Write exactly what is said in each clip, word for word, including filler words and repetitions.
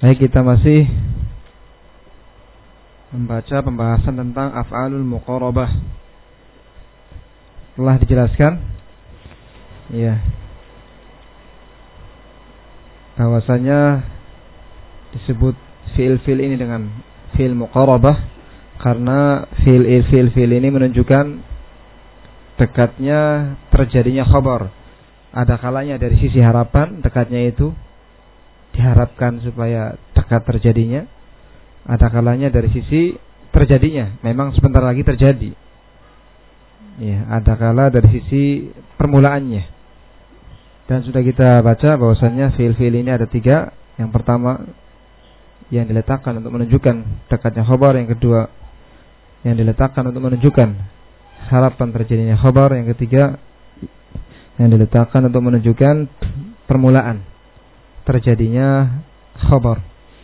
Baik, kita masih membaca pembahasan tentang af'alul muqarabah. Telah dijelaskan ya, bahwasanya disebut fi'il-fi'il ini dengan fi'il muqarabah karena fi'il-fi'il ini menunjukkan dekatnya terjadinya khabar. Ada kalanya dari sisi harapan, dekatnya itu diharapkan supaya dekat terjadinya. Ada kalanya dari sisi terjadinya, memang sebentar lagi terjadi. Ya, ada kala dari sisi permulaannya. Dan sudah kita baca bahwasannya fiil-fiil ini ada tiga. Yang pertama yang diletakkan untuk menunjukkan dekatnya khabar, yang kedua yang diletakkan untuk menunjukkan harapan terjadinya khabar, yang ketiga yang diletakkan untuk menunjukkan permulaan terjadinya khabar.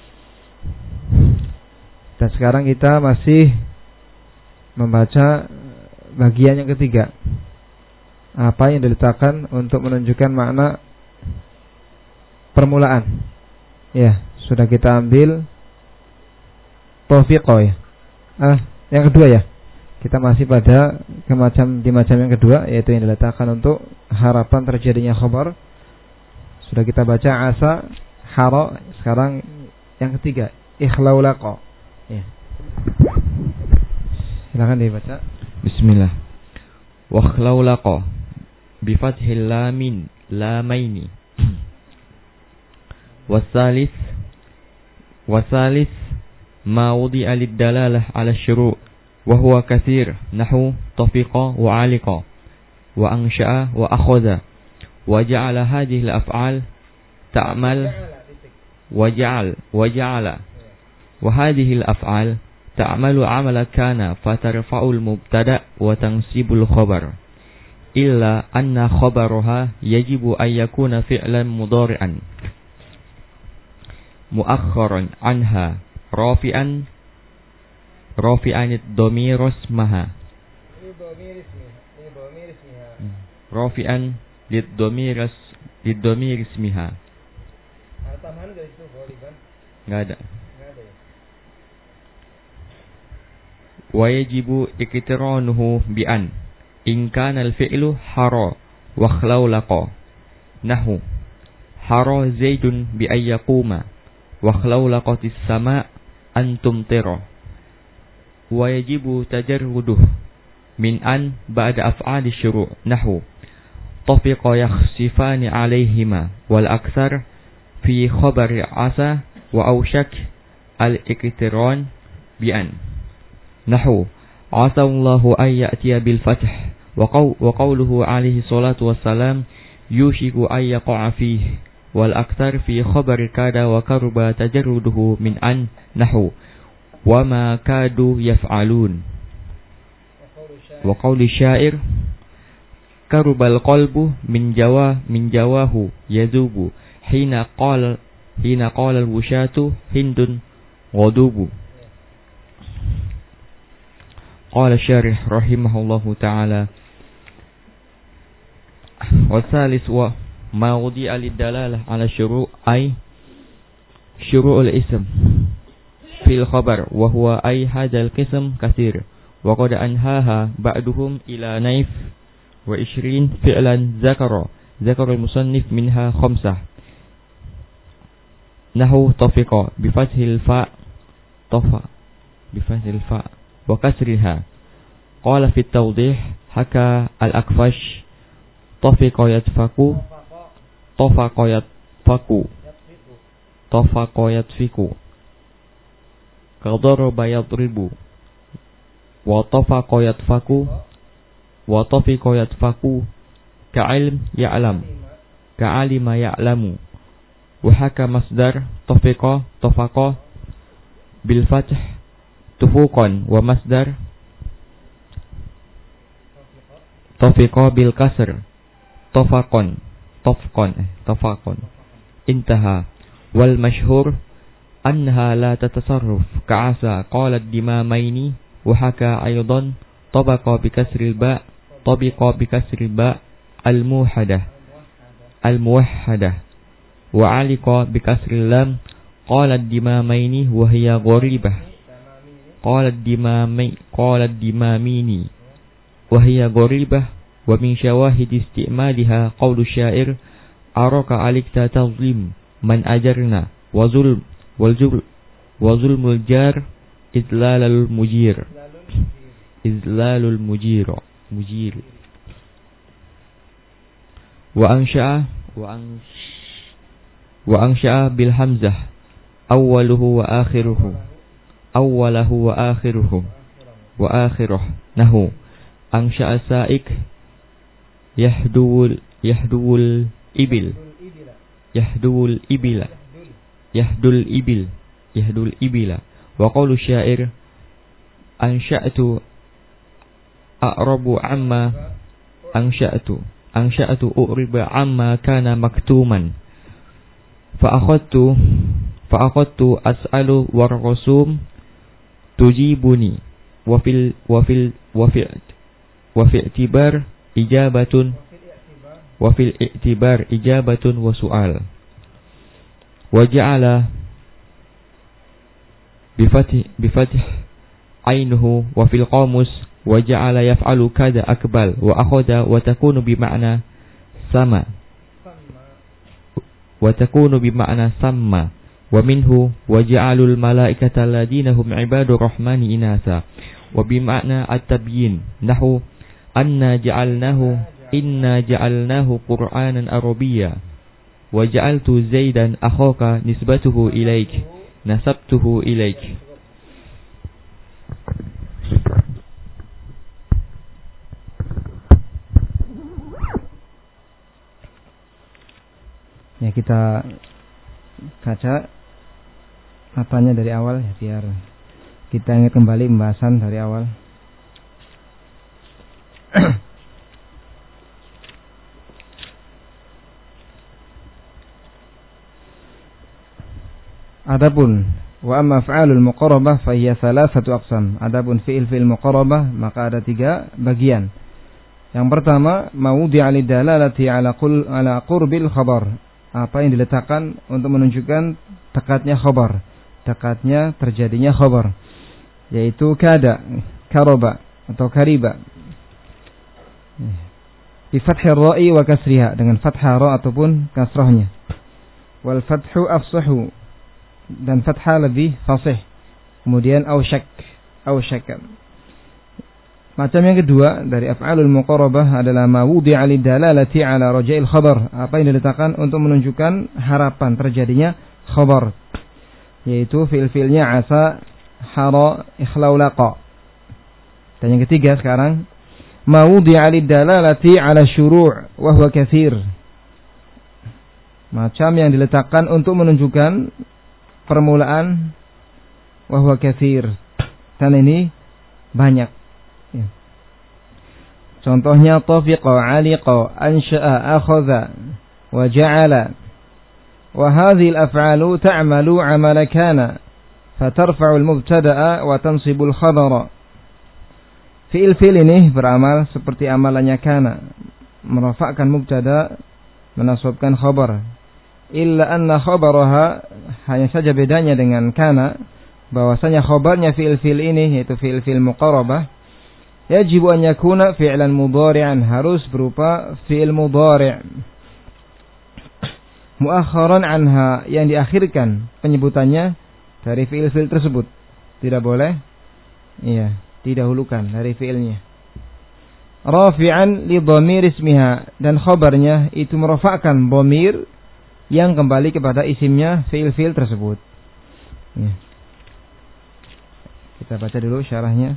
Dan sekarang kita masih membaca bagian yang ketiga, apa yang diletakkan untuk menunjukkan makna permulaan. Ya, sudah kita ambil taufiqo ya. Ah, yang kedua ya. Kita masih pada ke macam di macam yang kedua, yaitu yang diletakkan untuk harapan terjadinya khabar. Sudah kita baca asa, hara. Sekarang yang ketiga, ikhlaulaqa. Ya. Silakan dibaca. Bismillah. Wa ikhlaulaqa bi fathil lamin lamaini. Wasalis wasalis ma wudi'a lid-dalalah 'ala asy-syuru' wa huwa katsir nahu tafiqa wa 'aliqa wa ansha'a wa akhadha wa ja'ala hadhihi al-af'al ta'mal wa ja'al wa ja'ala wa hadhihi al-af'al ta'malu 'amala kana fatarfa'ul mubtada' wa tansibul khabar illa anna khabaraha yajibu an yakuna fi'lan mudhari'an mu'akhkharan anha rafi'an rafi'an ad-dhamir ismaha rafi'an lid-dhamir lid-dhamir ismiha. Tambahan dari situ ghaliban? Enggak ada. Wa yajibu iqtiranuhu bi an in kana al-fi'lu hara wa khlaulaqa nahu hara zaidun bi ay yaquma wa khlaulaqatis sama' an tumtira. Wa yajibu tajarruduh min an ba'da af'ali syuru' nahu tafiqa yakhsifani 'alaihima wal aktsar fi khabari asa wa awshak al-iqtiran bi an nahu asa Allahu ay ya'tiya bil fath wa qawluhu alaihi salatu wassalam yushiku ay yaqa'a fihi wal aktsar fi khabari kada wa karba tajarruduhu min an nahu wa ma kadu yaf'alun wa qawli syair karubal qalbu min jawa min jawahu yazubu hina qala hina qala al-wushatu hindun ghadubu. Qala syarih rahimahullahu ta'ala wa salis wa ma wudi'a lid-dalalah 'ala syuru' ay syuru'ul ism fil khabar wa huwa ay hadzal qism katsir wa qad anhaha ba'duhum ila naif wa ishrin fi'lan zakara zakara al-musannif minha khamsah nahu tafiqa bi fathil fa tafa bi fathil fa wa kasriha. Qala fi at-tawdih haka al-akfash tafiqa yatfaku tafaqa yatfaku tafaqa yatfiku qadaraba yadribu wa tafaqa yatfaku wa tafiqa yatfaku ka'ilm ya'lam ka'alima ya'lamu wa haka masdar tafiqa tafaqa bil fath tufuqan wa masdar tafiqa bil kasr tafaqan tafqan eh, tafaqan intaha wal mashhur annaha la tatasarruf ka'asa qala ad-dimamaini wa haka aydan tabaqa bi kasril ba tabiqa bi kasril ba al muhadah al muwahhadah wa alika bi kasril lam qala ad-dimamaini wa hiya gharibah. Qala ad-dimami qala ad-dimamini wa hiya gharibah wa min syawahid istimaliha qawlu syair araka alikta tazlim man ajarna wa zulm wal jur wa zulmul jar idlalul mujir izlalul mujir mujir wa ansha'a wa ansh wa ansha'a bil hamzah awwaluhu wa akhiruhu awwalahu wa akhiruhu wa akhiruh nahu ansha'a sa'ik yahdul yahdul ibil yahdul ibila yahdul ibil yahdul ibila wa qawlu syair ansha'tu a'rabu amma ansha'tu ansha'tu u'riba amma kana maktuman fa akhadtu fa akhadtu as'alu war rasum tujibuni wa fil wa fil wa fi wa fi i'tibar ijabatun wa fil i'tibar ijabatun wa su'al wa ja'ala bi fath bi fath ainuhu wa fil qamus wa ja'ala yaf'alu kada akbal wa akhadha wa takunu bi ma'na sama wa takunu bi ma'na samma wa minhu wa ja'alul malaikata alladhina hum ibadur rahmani inasa wa bi ma'na at-tabyin nahu anna ja'alnahu inna ja'alnahu qur'anan arabiyya wa ja'altu zaidan akhaka nisbatuhu ilaik nasabtuhu ilaik. Ya, kita baca matanya dari awal ya, biar kita ingat kembali pembahasan dari awal. Adapun wa amma af'alul muqarrabah fa hiya thalathatu aqsam. Adapun fi'il-fi'il muqarrabah maka ada tiga bagian. Yang pertama, mawdi'a lidalalati ala qul ala qurbil khabar. Apa yang diletakkan untuk menunjukkan dekatnya khabar, dekatnya terjadinya khabar, yaitu kada, karaba atau kariba. Bi fathir ra'i wa kasriha, dengan fathah ra ataupun kasrahnya. Wal fathu afsahu, dan fathah lebih fasih. Kemudian ausyak, ausyak. Macam yang kedua dari af'alul muqarrabah adalah ma wudi'a lidalalati ala raja'il khabar, apa yang diletakkan untuk menunjukkan harapan terjadinya khabar, yaitu fi'il-fi'ilnya asa, hara, ikhlau, laqa. Dan yang ketiga sekarang ma wudi'a lidalalati ala syuru' wa huwa katsir, macam yang diletakkan untuk menunjukkan permulaan wa huwa katsir, dan ini banyak. Ya. Contohnya tafiqa, aliqa, ansha'a, akhadha wa ja'ala. Wa hadhihi al-af'alu ta'malu 'amala kana fatarfa'u al-mubtada'a wa tansibu al-khabara. Fi'il-fi'il ini beramal seperti amalannya kana, merafa'kan mubtada, menasabkan khabar. Illa anna khabaraha, hanya saja bedanya dengan kana, bahwasanya khabarnya fi'il-fi'il ini yaitu fi'il-fi'il muqarrabah yajib an yakuna fi'lan mudhari'an, harus berupa fi'il mudhari', muakharan anha, yang diakhirkan penyebutannya dari fi'il-fi'il tersebut. Tidak boleh iya, didahulukan dari fi'ilnya. Rafi'an li dhamir ismiha, dan khabarnya itu merafa'kan dhamir yang kembali kepada isimnya fi'il-fi'il tersebut. Ya. Kita baca dulu syarahnya.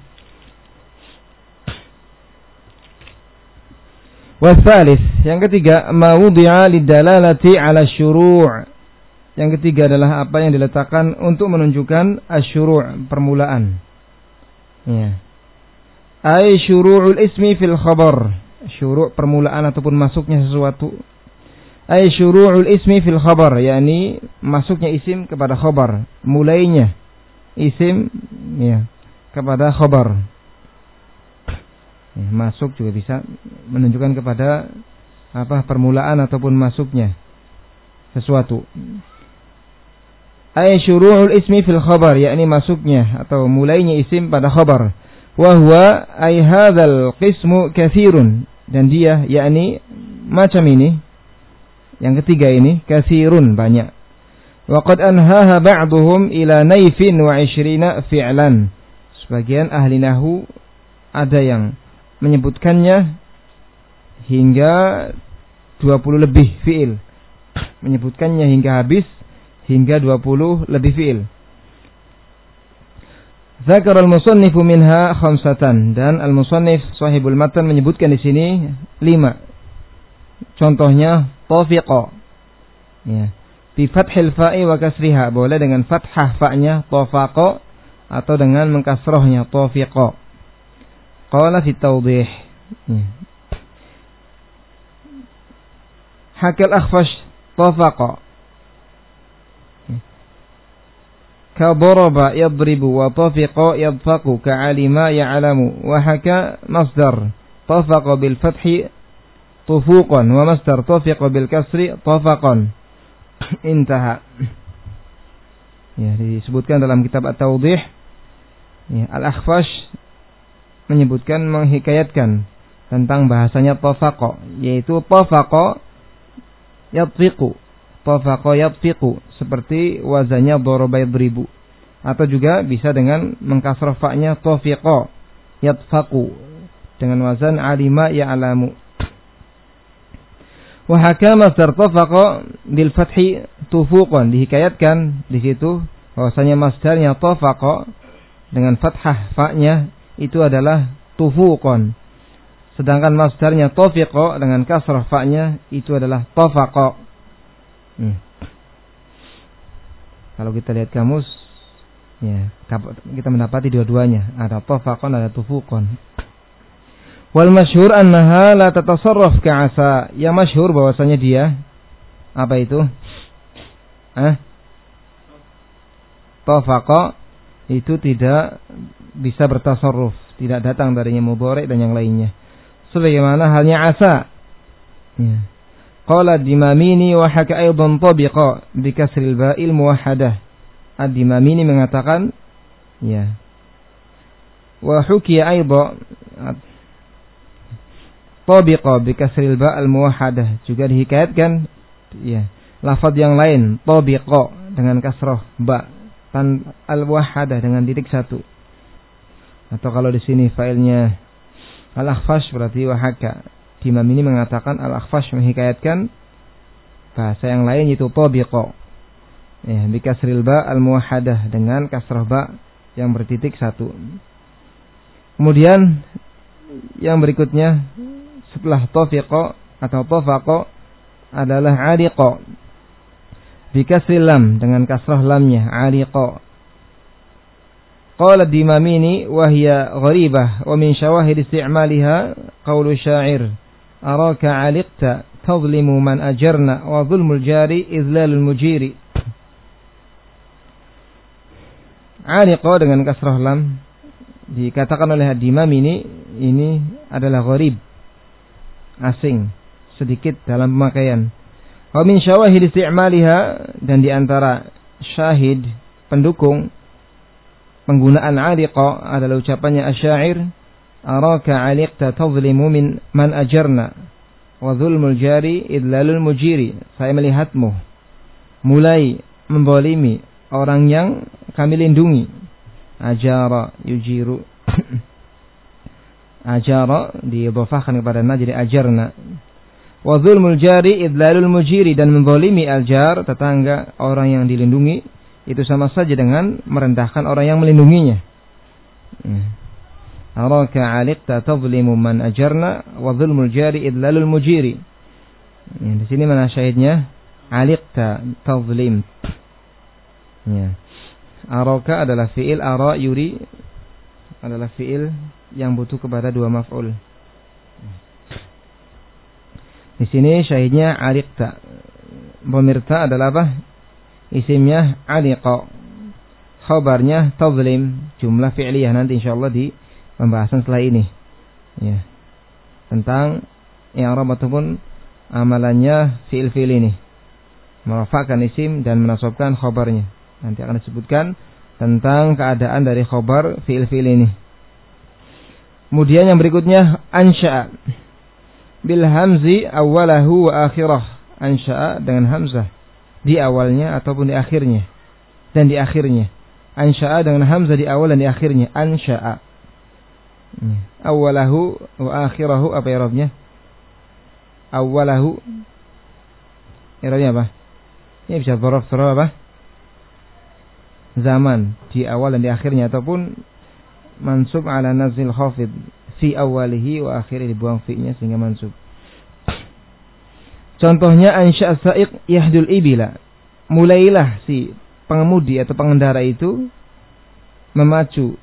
Wasalis, yang ketiga, ma wudi'a lidalalati ala syuru'. Yang ketiga adalah apa yang diletakkan untuk menunjukkan asyuru', permulaan. Ya. Ai syuru'ul ismi fil khabar, syuru' permulaan ataupun masuknya sesuatu. Ai syuru'ul ismi fil khabar, yakni masuknya isim kepada khabar, mulainya isim ya kepada khabar. Ya, masuk juga bisa menunjukkan kepada apa permulaan ataupun masuknya sesuatu. ay syuru'ul ismi fil khabar, yakni masuknya atau mulainya isim pada khabar. Wa huwa ay hadzal qismu katsirun, dan dia yakni macam ini, yang ketiga ini katsirun, banyak. Wa qad anhaha ba'dhum ila naifin wa ishrina fi'lan. Sebagian ahli nahwu ada yang menyebutkannya hingga dua puluh lebih fi'il, menyebutkannya hingga habis hingga dua puluh lebih fi'il. Zakar al-musannifu minha khamsatan, dan al-musannif sahibul matan menyebutkan di sini lima. Contohnya tafiqa, ya, bi fathil fa'i wa kasriha, boleh dengan fathah fa'nya tafaqa atau dengan mengkasrahnya tafiqa. Qala fi tawdih, ya. Hakal akhfash tafaqa ka daraba yadribu wa tafiqa yadfaqu ka alima ya'lamu, wa haka masdar tafaqa bil fathi tufuqan wa masdar tafiqa bil kasri tafaqan. Intaha. Ya, disebutkan dalam kitab At-Tawdih, ya, Al-Akhfash menyebutkan, menghikayatkan tentang bahasanya tafaqa, yaitu tafaqa yadfiqu, tafaqa yadfiqu, seperti wazannya daraba yadribu, atau juga bisa dengan mengkasrah fa'nya tafiqa yadfaqu dengan wazan alima ya'lamu. Wa hakama masdar tafaqa bil fathi tufuqan, dihikayatkan di situ bahwasanya masdarnya tafaqa dengan fathah fa'nya itu adalah tufuqan, sedangkan masdarnya tafiqa dengan kasrah fa'nya itu adalah tafaqa. Hmm. Kalau kita lihat kamus, ya, kita mendapati dua-duanya, ada tafaqan, ada tufuqan. Wal masyhur annaha la tatasarraf ka'asa, ya masyhur bahwasanya dia apa itu? Eh? Tafaqa itu tidak bisa bertasarruf, tidak datang darinya mudhari' dan yang lainnya. Sebagaimana halnya asa. Ya. Qala ad-Dimamini wa haka aidan tabiqa bi kasril ba'il muwahhadah. Ad-Dimamini mengatakan, ya. Wa hukiya aidan tabiqa bi kasril ba'il muwahhadah, juga dihikayatkan, ya, lafaz yang lain tabiqa dengan kasrah ba tan al-muwahhadah dengan titik satu. Atau kalau di sini failnya Al-Akhfash berarti wahaka. Imam ini mengatakan Al-Akhfash menghikayatkan bahasa yang lain yaitu tabiqa, ya, bi kasril ba al-muwahhadah dengan kasrah ba yang bertitik satu. Kemudian yang berikutnya setelah tafiqa atau tafaqa adalah ariqa bi kasril lam dengan kasrah lamnya, ariqa. Qala ad-Dimamini wa hiya gharibah wa min syawahid isti'maliha qaulu syair araka 'aliqta tadhlimu man ajarna wa dhulmul jari izlalul mujiri. Ariqa dengan kasrah lam dikatakan oleh ad-Dimamini ini adalah gharib, asing sedikit dalam pemakaian. Wa min syawahid isti'maliha, dan di antara syahid pendukung penggunaan ariqa adalah ucapannya asyair araka 'aliqta tadhlimu min man ajarna wa dhulmul jari idlalul mujiri, saya melihatmu mulai membolimi orang yang kami lindungi. Ajara yujiru ajara diidhafahkan kepada na jadi ajarna. Wa dhulmul jari idlalul mujiri, dan membolimi aljar tetangga orang yang dilindungi itu sama saja dengan merendahkan orang yang melindunginya. Araka 'aliqta tadhlimu man ajarna wa dhulmul jari idlalul mujiri. Ya, di sini mana syahidnya? 'Aliqta tadhlim. Ya. Araka adalah fi'il, ara yuri adalah fi'il yang butuh kepada dua maf'ul. Di sini syahidnya 'aliqta. Dhamirta adalah apa? Isimnya 'aliqa, khabarnya tadhlim, jumlah fi'liyah. Nanti insyaallah di pembahasan setelah ini, ya, tentang i'rab ataupun amalannya fi'il-fi'il ini, merafa'kan isim dan menasabkan khabarnya. Nanti akan disebutkan tentang keadaan dari khobar fi'il-fi'il ini. Kemudian yang berikutnya ansha'a bil hamzi awalahu wa akhirah. Ansha'a dengan hamzah di awalnya ataupun di akhirnya dan di akhirnya. Ansha'a dengan hamzah di awal dan di akhirnya. Ansha'a. Awalahu wa akhirahu apa i'rabnya? Awalahu i'rabnya apa? Ini bisa dzaraf dzaraf apa? Zaman di awal dan di akhirnya, ataupun mansub ala nazil khafid fi awalihi wa akhirih, dibuang fi-nya sehingga mansub. Contohnya ansya sa'iq yahdul ibila. Mulailah si pengemudi atau pengendara itu memacu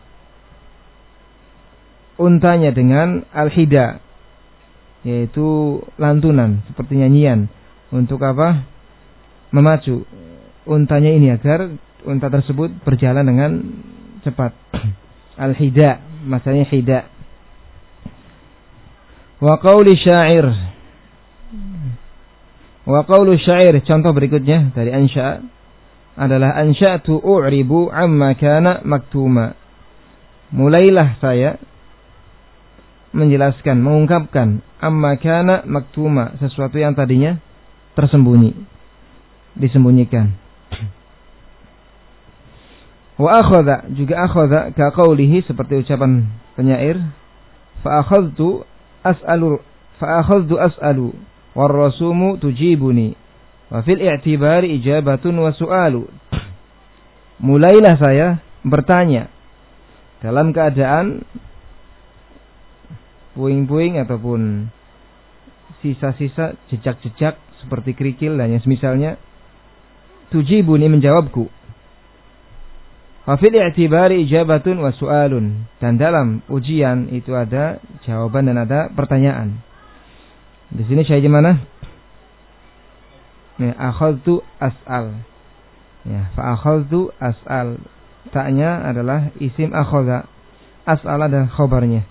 untanya dengan al-hida, yaitu lantunan seperti nyanyian. Untuk apa? Memacu untanya ini agar unta tersebut berjalan dengan cepat. Al-hida, maksudnya hida. Wa qauli syair. Wa qaulu syair, contoh berikutnya dari ansya adalah ansya'tu u'ribu amma kana maktuma. Mulailah saya menjelaskan, mengungkapkan amma kana maktuma, sesuatu yang tadinya tersembunyi, disembunyikan. Wa akhadha, juga akhadha ka qaulihi, seperti ucapan penyair, fa akhadtu as'alu fa akhadtu as'alu war rasumu tujibuni wa fil i'tibari ijabatun wa su'alu. Mulailah saya bertanya dalam keadaan puing-puing ataupun sisa-sisa jejak-jejak seperti kerikil dan yang semisalnya. Tujibuni, menjawabku. Wa fil i'tibari ijabatun wa su'alun, dan dalam ujian itu ada jawaban dan ada pertanyaan. Di sini saya di mana? Ya, akhadtu as'al. Ya, fa akhadtu as'al. Ta'nya adalah isim akhadha. As'al adalah khabarnya.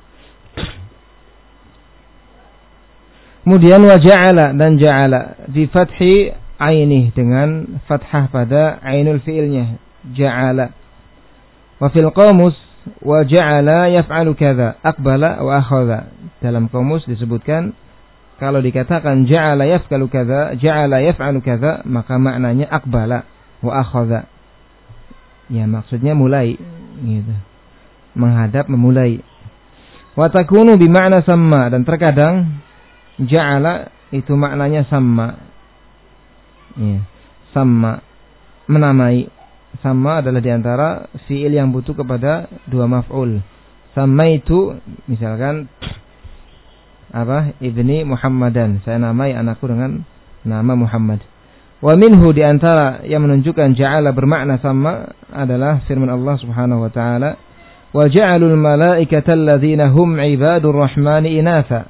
Kemudian wa ja'ala, dan ja'ala di fathi ainih, dengan fathah pada ainul fi'ilnya, ja'ala. Wa fil qamus wa ja'ala yaf'alu kadza aqbala wa akhadha. Dalam qamus disebutkan kalau dikatakan ja'ala yaf'alu kadza, ja'ala yaf'alu kadza, maka maknanya aqbala wa akhadha. Ya, maksudnya mulai gitu. Menghadap, memulai. Wa takunu bi makna samma, dan terkadang ja'ala itu maknanya sama. Ya, sama, menamai. Sama adalah diantara fi'il yang butuh kepada dua maf'ul. Sama itu misalkan apa? Ibni Muhammadan, saya namai anakku dengan nama Muhammad. Wa minhu, diantara yang menunjukkan ja'ala bermakna sama adalah firman Allah Subhanahu wa taala, wa ja'alul malaikata alladzina hum ibadur rahmani inatha.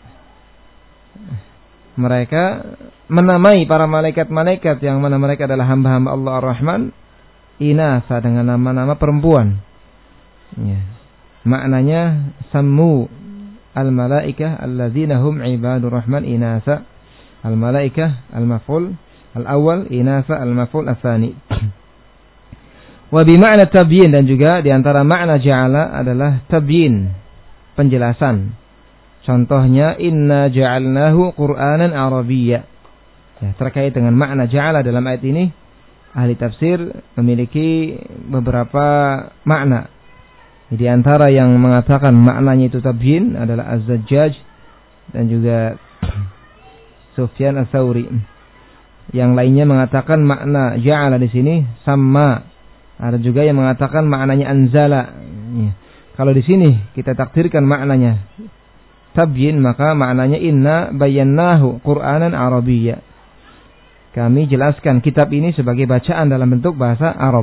Mereka menamai para malaikat-malaikat yang mana mereka adalah hamba-hamba Allah Ar-Rahman inatha, dengan nama-nama perempuan. Ya. Maknanya sammu al-malaikah alladzina hum ibadur rahman inatha. Al-malaikah al-maf'ul al-awwal, inatha al-maf'ul ats-tsani. Wa bi ma'na tabyin, dan juga di antara makna ja'ala adalah tabyin, penjelasan. Contohnya inna ja'alnahu Qur'anan Arabiyya. Ya, terkait dengan makna ja'ala dalam ayat ini, ahli tafsir memiliki beberapa makna. Di antara yang mengatakan maknanya itu tabyin adalah Az-Zajjaj dan juga Sufyan Ats-Tsauri. Yang lainnya mengatakan makna ja'ala di sini sama. Ada juga yang mengatakan maknanya anzala. Ya. Kalau di sini kita takdirkan maknanya tabyin, maka maknanya inna bayannahu Qur'anan Arabiyya. Kami jelaskan kitab ini sebagai bacaan dalam bentuk bahasa Arab.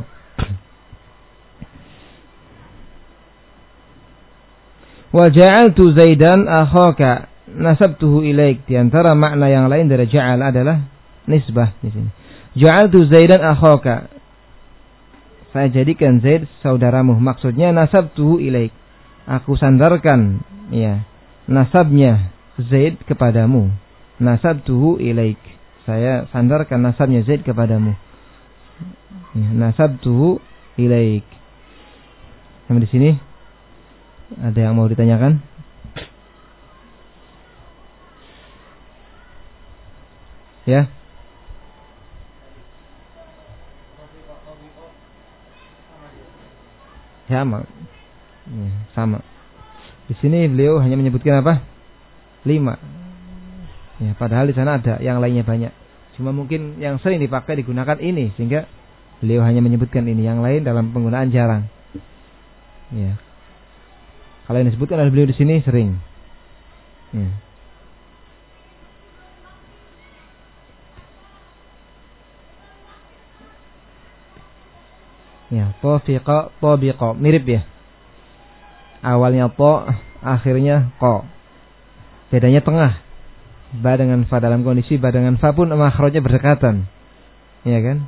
Wa ja'altu Zaidan akhaka nasabtuhu ilaik. Di antara makna yang lain dari ja'al adalah nisbah di sini. Ja'altu Zaidan akhaka, saya jadikan Zaid saudaramu. Maksudnya nasabtuhu ilaik, aku sandarkan ya nasabnya Zaid kepadamu. Nasabtuhu ilaik, saya sandarkan nasabnya Zaid kepadamu. Ya, nasabtuhu ilaik. Sampai di sini ada yang mau ditanyakan? Ya. Sama. Ya, sama. Di sini beliau hanya menyebutkan apa? Lima. Ya, padahal di sana ada yang lainnya banyak. Cuma mungkin yang sering dipakai digunakan ini, sehingga beliau hanya menyebutkan ini. Yang lain dalam penggunaan jarang. Ya. Kalau yang disebutkan oleh beliau di sini sering. Ya. Ya, tafiqa, tabiqa, mirip ya. Awalnya ta, akhirnya qa. Bedanya tengah. Ba dengan fa dalam kondisi ba dengan fa pun makhrajnya berdekatan. Iya kan?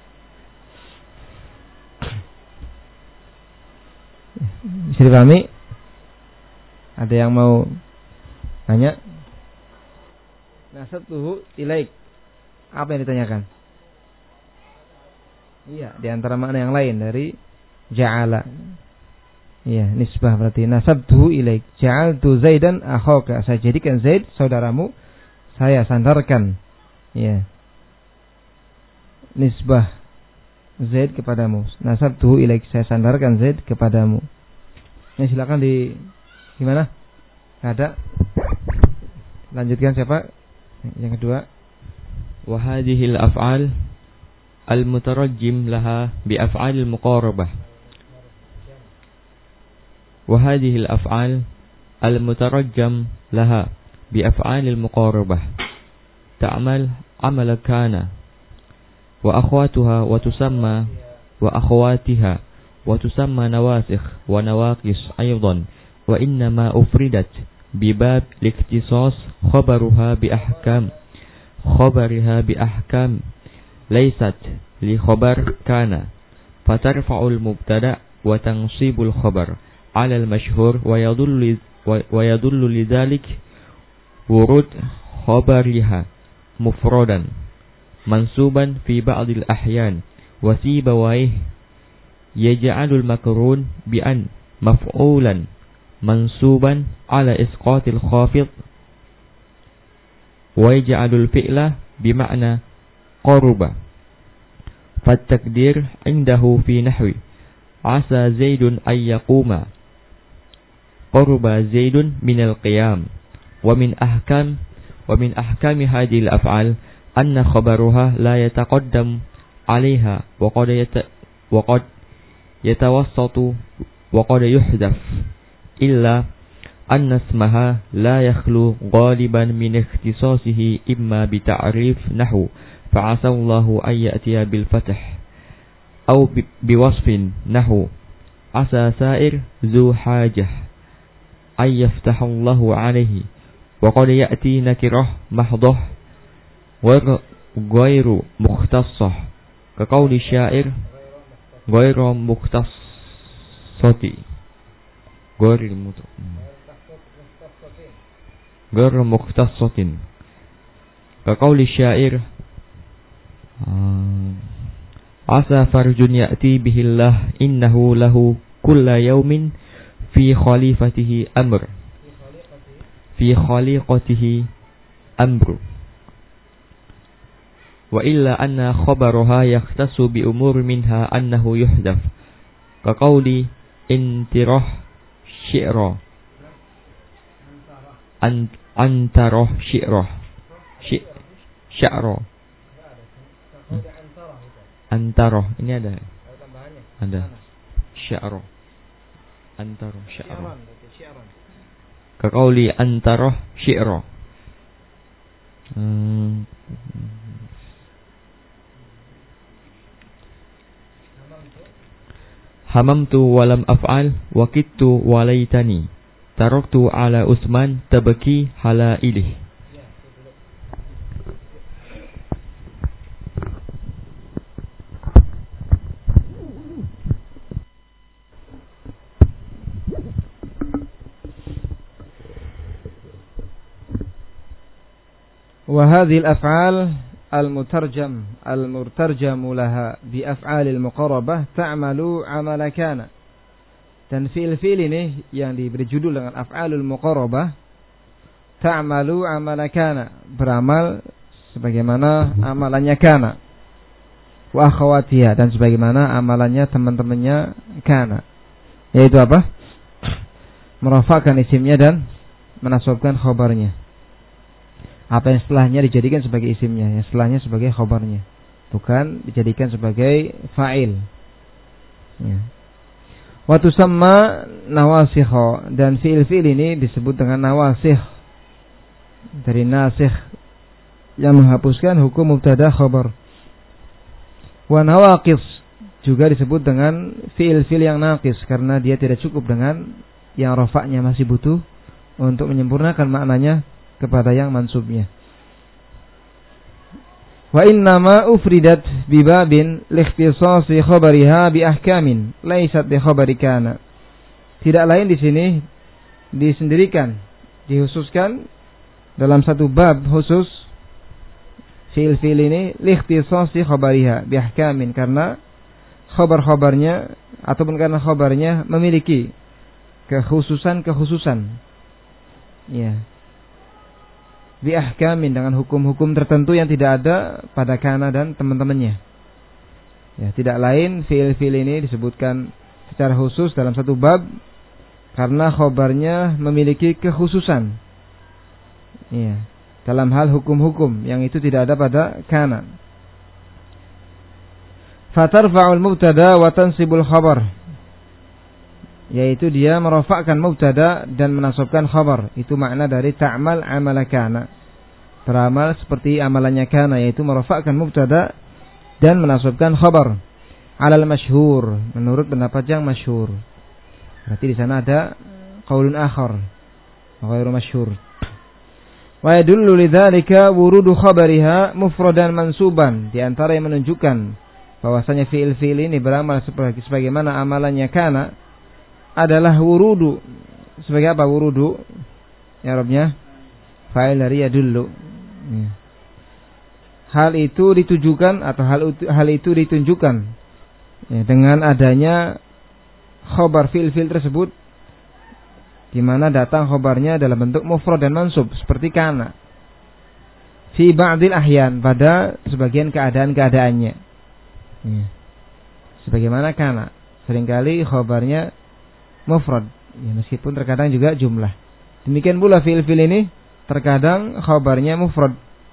Bisa dipahami? Ada yang mau tanya? Nasabtuhu ilaik. Apa yang ditanyakan? Iya, di antara makna yang lain dari ja'ala. Iya, nisbah berarti nasabtuhu ilaik. Ja'altu Zaidan akhaka. Saya jadikan Zaid saudaramu, saya sandarkan. Iya. Nisbah Zaid kepadamu. Nasabtuhu ilaik. Saya sandarkan Zaid kepadamu. Ya, silakan di gimana? Ada. Lanjutkan siapa? Yang kedua. Wa hadhil af'al al-mutarajjim laha bi af'alil muqarabah. Wa hadhil af'al al-mutarajjam laha bi af'alil muqarabah. Ta'mal 'amala kana wa akhwatuha wa tusamma wa akhwatiha wa tusamma nawasikh wa nawaqis aydan wa inna ma ufridat bi bab al-ikhtisas khabaruha bi ahkam khabariha bi ahkam laysat li khabar kana fatarfa'ul mubtada wa tansibul khabar 'ala al-mashhur wa yadullu wa yadullu lidzalik wurud khabariha mufradan mansuban fi ba'd al-ahyan wa sibawaih yaj'alul makrun bi an maf'ulan mansuban 'ala isqatil khafid wa yaj'alul fi'la bi ma'na qaruba. Fatakdir indahu fi nahwi asa Zaidun ay yaquma qaruba Zaidun min al-qiyam. Wa min ahkam wa min ahkami hadhihi al-af'al anna khabaruha la yataqaddam 'alayha wa qad yata wa qad yatawassatu wa qad yuhdaf illa anna ismaha la yakhlu ghaliban min ikhtisasihi imma bi ta'rif nahwu فعسى الله أن يأتي بالفتح أو بوصف نحو عسى سائر ذو حاجة أن يفتح الله عليه وقد يأتي نكره محضه غير مختصة كقول الشاعر غير مختصة غير غير مختصة كقول الشاعر asa farjun ya'ti bihillah innahu lahu kulla yawmin fi khalifatihi amr fi khaliqatihi amru wa illa anna khabaraha yahtassu bi umur minha annahu yuhdaf ka qawli intirah syi'ra an antarah syi'ra syi'ra Antaro, ini ada. Ada. Sya'ro. Antaro, sya'ro. Kaqauli antaro syi'ro. Hmm. Hamamtu walam af'al wa kittu walaitani. Taraktu ala Utsman tabaki hala ilih. Wa hadhil af'al al-mutarjam al-murtarjamu laha bi af'alil muqarabah ta'malu 'amala kana. Dan fi'il-fi'il ini yang diberi judul dengan af'alul muqarabah, ta'malu 'amala kana, beramal sebagaimana amalannya kana. Wa akhawatiha, dan sebagaimana amalannya teman-temannya kana. Yaitu apa? Merafa'kan isimnya dan menasabkan khabarnya. Apa yang setelahnya dijadikan sebagai isimnya, yang setelahnya sebagai khabarnya, bukan dijadikan sebagai fa'il. Ya. Wa tusamma nawasikh, dan fi'il-fi'il ini disebut dengan nawasikh, dari nasikh yang menghapuskan hukum mubtada khabar. Wa nawaqis juga disebut dengan fi'il-fi'il yang naqis, karena dia tidak cukup dengan yang rafa'nya, masih butuh untuk menyempurnakan maknanya kepada yang mansubnya. Wa innama ufridat bi babin liikhtisasi khabariha bi ahkamin laysat bi khabari kana. Tidak lain di sini disendirikan, dikhususkan dalam satu bab khusus fi'il-fi'il ini liikhtisasi khabariha bi ahkamin, karena khabar-khabarnya ataupun karena khabarnya memiliki kekhususan-kekhususan. Ya. Bi ahkamin, dengan hukum-hukum tertentu yang tidak ada pada kana dan teman-temannya. Ya, tidak lain fi'il-fi'il ini disebutkan secara khusus dalam satu bab karena khabarnya memiliki kekhususan. Ya, dalam hal hukum-hukum yang itu tidak ada pada kana. Fatarfa'ul mubtada wa tansibul khabar, yaitu dia merafa'kan mubtada dan menasabkan khabar. Itu makna dari ta'mal amala kana, beramal seperti amalannya kana, yaitu merafa'kan mubtada dan menasabkan khabar. Alal masyhur, menurut pendapat yang masyhur. Berarti di sana ada qaulun akhar, ghairu masyhur. Wa yadullu lidzalika wurudu khabariha mufradan mansuban, di antara yang menunjukkan bahwasanya fi'il-fi'il ini beramal seperti sebagaimana amalannya kana adalah wurudu. Sebagai apa wurudu? Ya Arabnya fa'il dari yadullu. Ya. Hal itu ditujukan atau hal itu, hal itu ditunjukkan ya, dengan adanya khabar fi'il-fi'il tersebut, di mana datang khabarnya dalam bentuk mufrad dan mansub seperti kana. Fi ba'dil ahyan, pada sebagian keadaan-keadaannya. Ya. Sebagaimana kana, seringkali khabarnya mufrad, ya, meskipun terkadang juga jumlah. Demikian pula fi'il-fi'il ini terkadang khabarnya mufrad.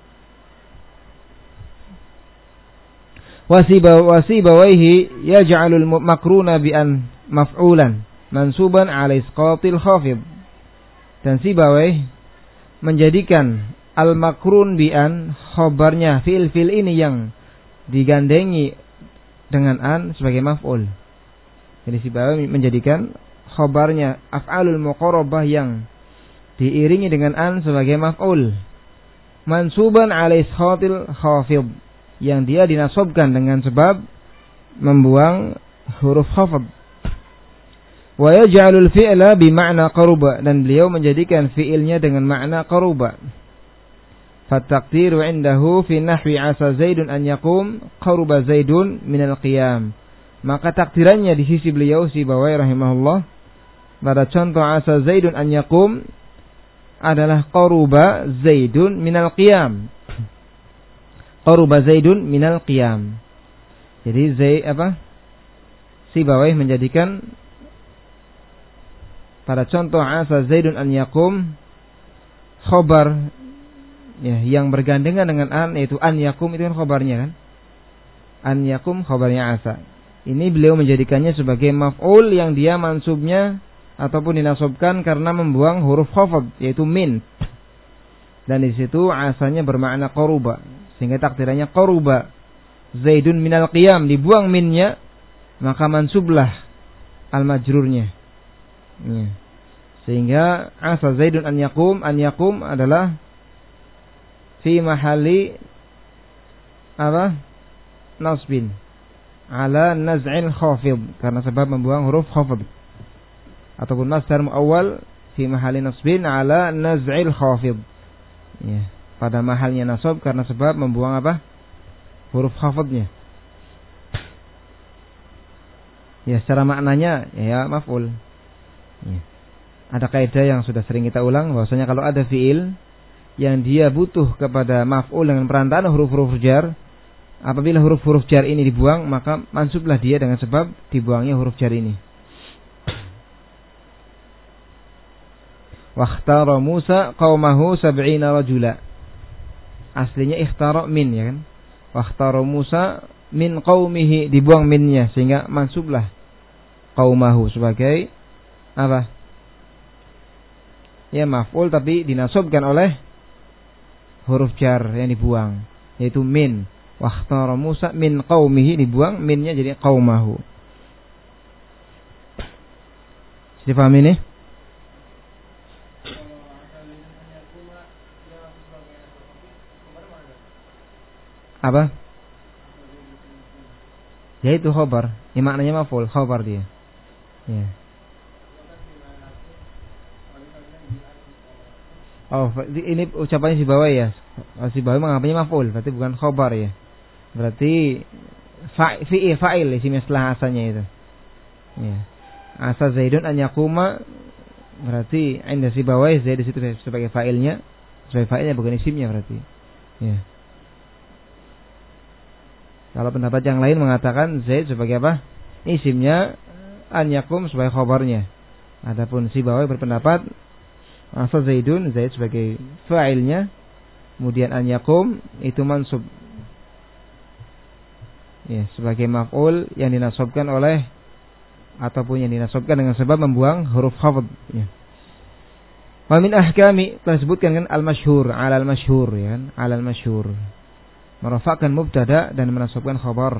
Wasiba wasibawaihi yaj'alul makruna bi an maf'ulan mansuban 'ala isqatil khafid. Dan Sibawai menjadikan al-makrun bi an, khabarnya fi'il-fi'il ini yang digandengi dengan an sebagai maf'ul. Jadi Sibawai menjadikan khabarnya af'alul muqarabah yang diiringi dengan an sebagai maf'ul, mansuban 'ala isqatil khafid, yang dia dinasabkan dengan sebab membuang huruf khafd. Wa yaj'alul fi'la bi ma'na qaruba, dan beliau menjadikan fi'ilnya dengan makna qaruba. Fataqdiru 'indahu fi nahwi 'asa zaidun an yaqum qaruba zaidun minal qiyam. Maka takdirannya di sisi beliau Sibawai rahimahullah pada contoh 'asa zaidun an yaqum adalah qaruba zaidun minal qiyam. Qaruba zaidun minal qiyam. Jadi Zaid apa? Sibawai menjadikan pada contoh 'asa zaidun an yaqum khabar ya, yang bergandengan dengan an, yaitu an yaqum itu kan khabarnya kan? An yaqum khabarnya 'asa. Ini beliau menjadikannya sebagai maf'ul yang dia mansubnya ataupun dinasabkan karena membuang huruf khafd, yaitu min. Dan di situ asanya bermakna qaruba, sehingga takdirannya qaruba zaidun minal qiyam, dibuang minnya, maka mansublah al-majrurnya. Ya. Sehingga asa zaidun an yaqum, an yaqum adalah fi mahalli apa? Nasbin ala naz'il khafid, karena sebab membuang huruf khafd. Ataupun masdar muawwal fi mahalli nasbin ala naz'il khafid. Ya. pada mahalnya nasab karena sebab membuang apa? Huruf khafadnya. Ya, secara maknanya ya maf'ul. Ya. Ada kaidah yang sudah sering kita ulang bahwasanya kalau ada fiil yang dia butuh kepada maf'ul dengan perantaraan huruf-huruf jar, apabila huruf-huruf jar ini dibuang, maka mansublah dia dengan sebab dibuangnya huruf jar ini. Wakhtara Musa qaumahu sab'ina rajula. Aslinya ikhtara min, ya kan? Wakhtara Musa min qaumihi, dibuang minnya sehingga mansublah qaumahu sebagai apa? Ya maf'ul tapi dinasabkan oleh huruf jar yang dibuang, yaitu min. Wakhtara Musa min qaumihi, dibuang minnya jadi qaumahu. Sudah paham ini? Apa? Yaitu khobar. Ini maknanya maf'ul, khobar dia. Ya. Oh, ini ucapannya si bawah ya. Si bawah menganggapnya maf'ul, berarti bukan khobar ya. Berarti fi'il fa'il isim setelah asalnya itu. Ya. Asa Zaidun an yaquma, berarti inda si bawah Zaid di situ sebagai fa'ilnya, sebagai fa'ilnya bukan isimnya berarti. Ya. Kalau pendapat yang lain mengatakan Zaid sebagai apa? Isimnya, an yakum sebagai khabarnya. Adapun si bawah berpendapat asa Zaidun, Zaid sebagai fa'ilnya, kemudian an yakum itu mansub. Ya, sebagai maf'ul yang dinasabkan oleh ataupun yang dinasabkan dengan sebab membuang huruf khafd. Ya. Wa min ahkami, telah disebutkan kan al-masyhur, 'ala al-masyhur ya kan, 'ala al-masyhur. Merafa'kan mubtada dan menasabkan khabar.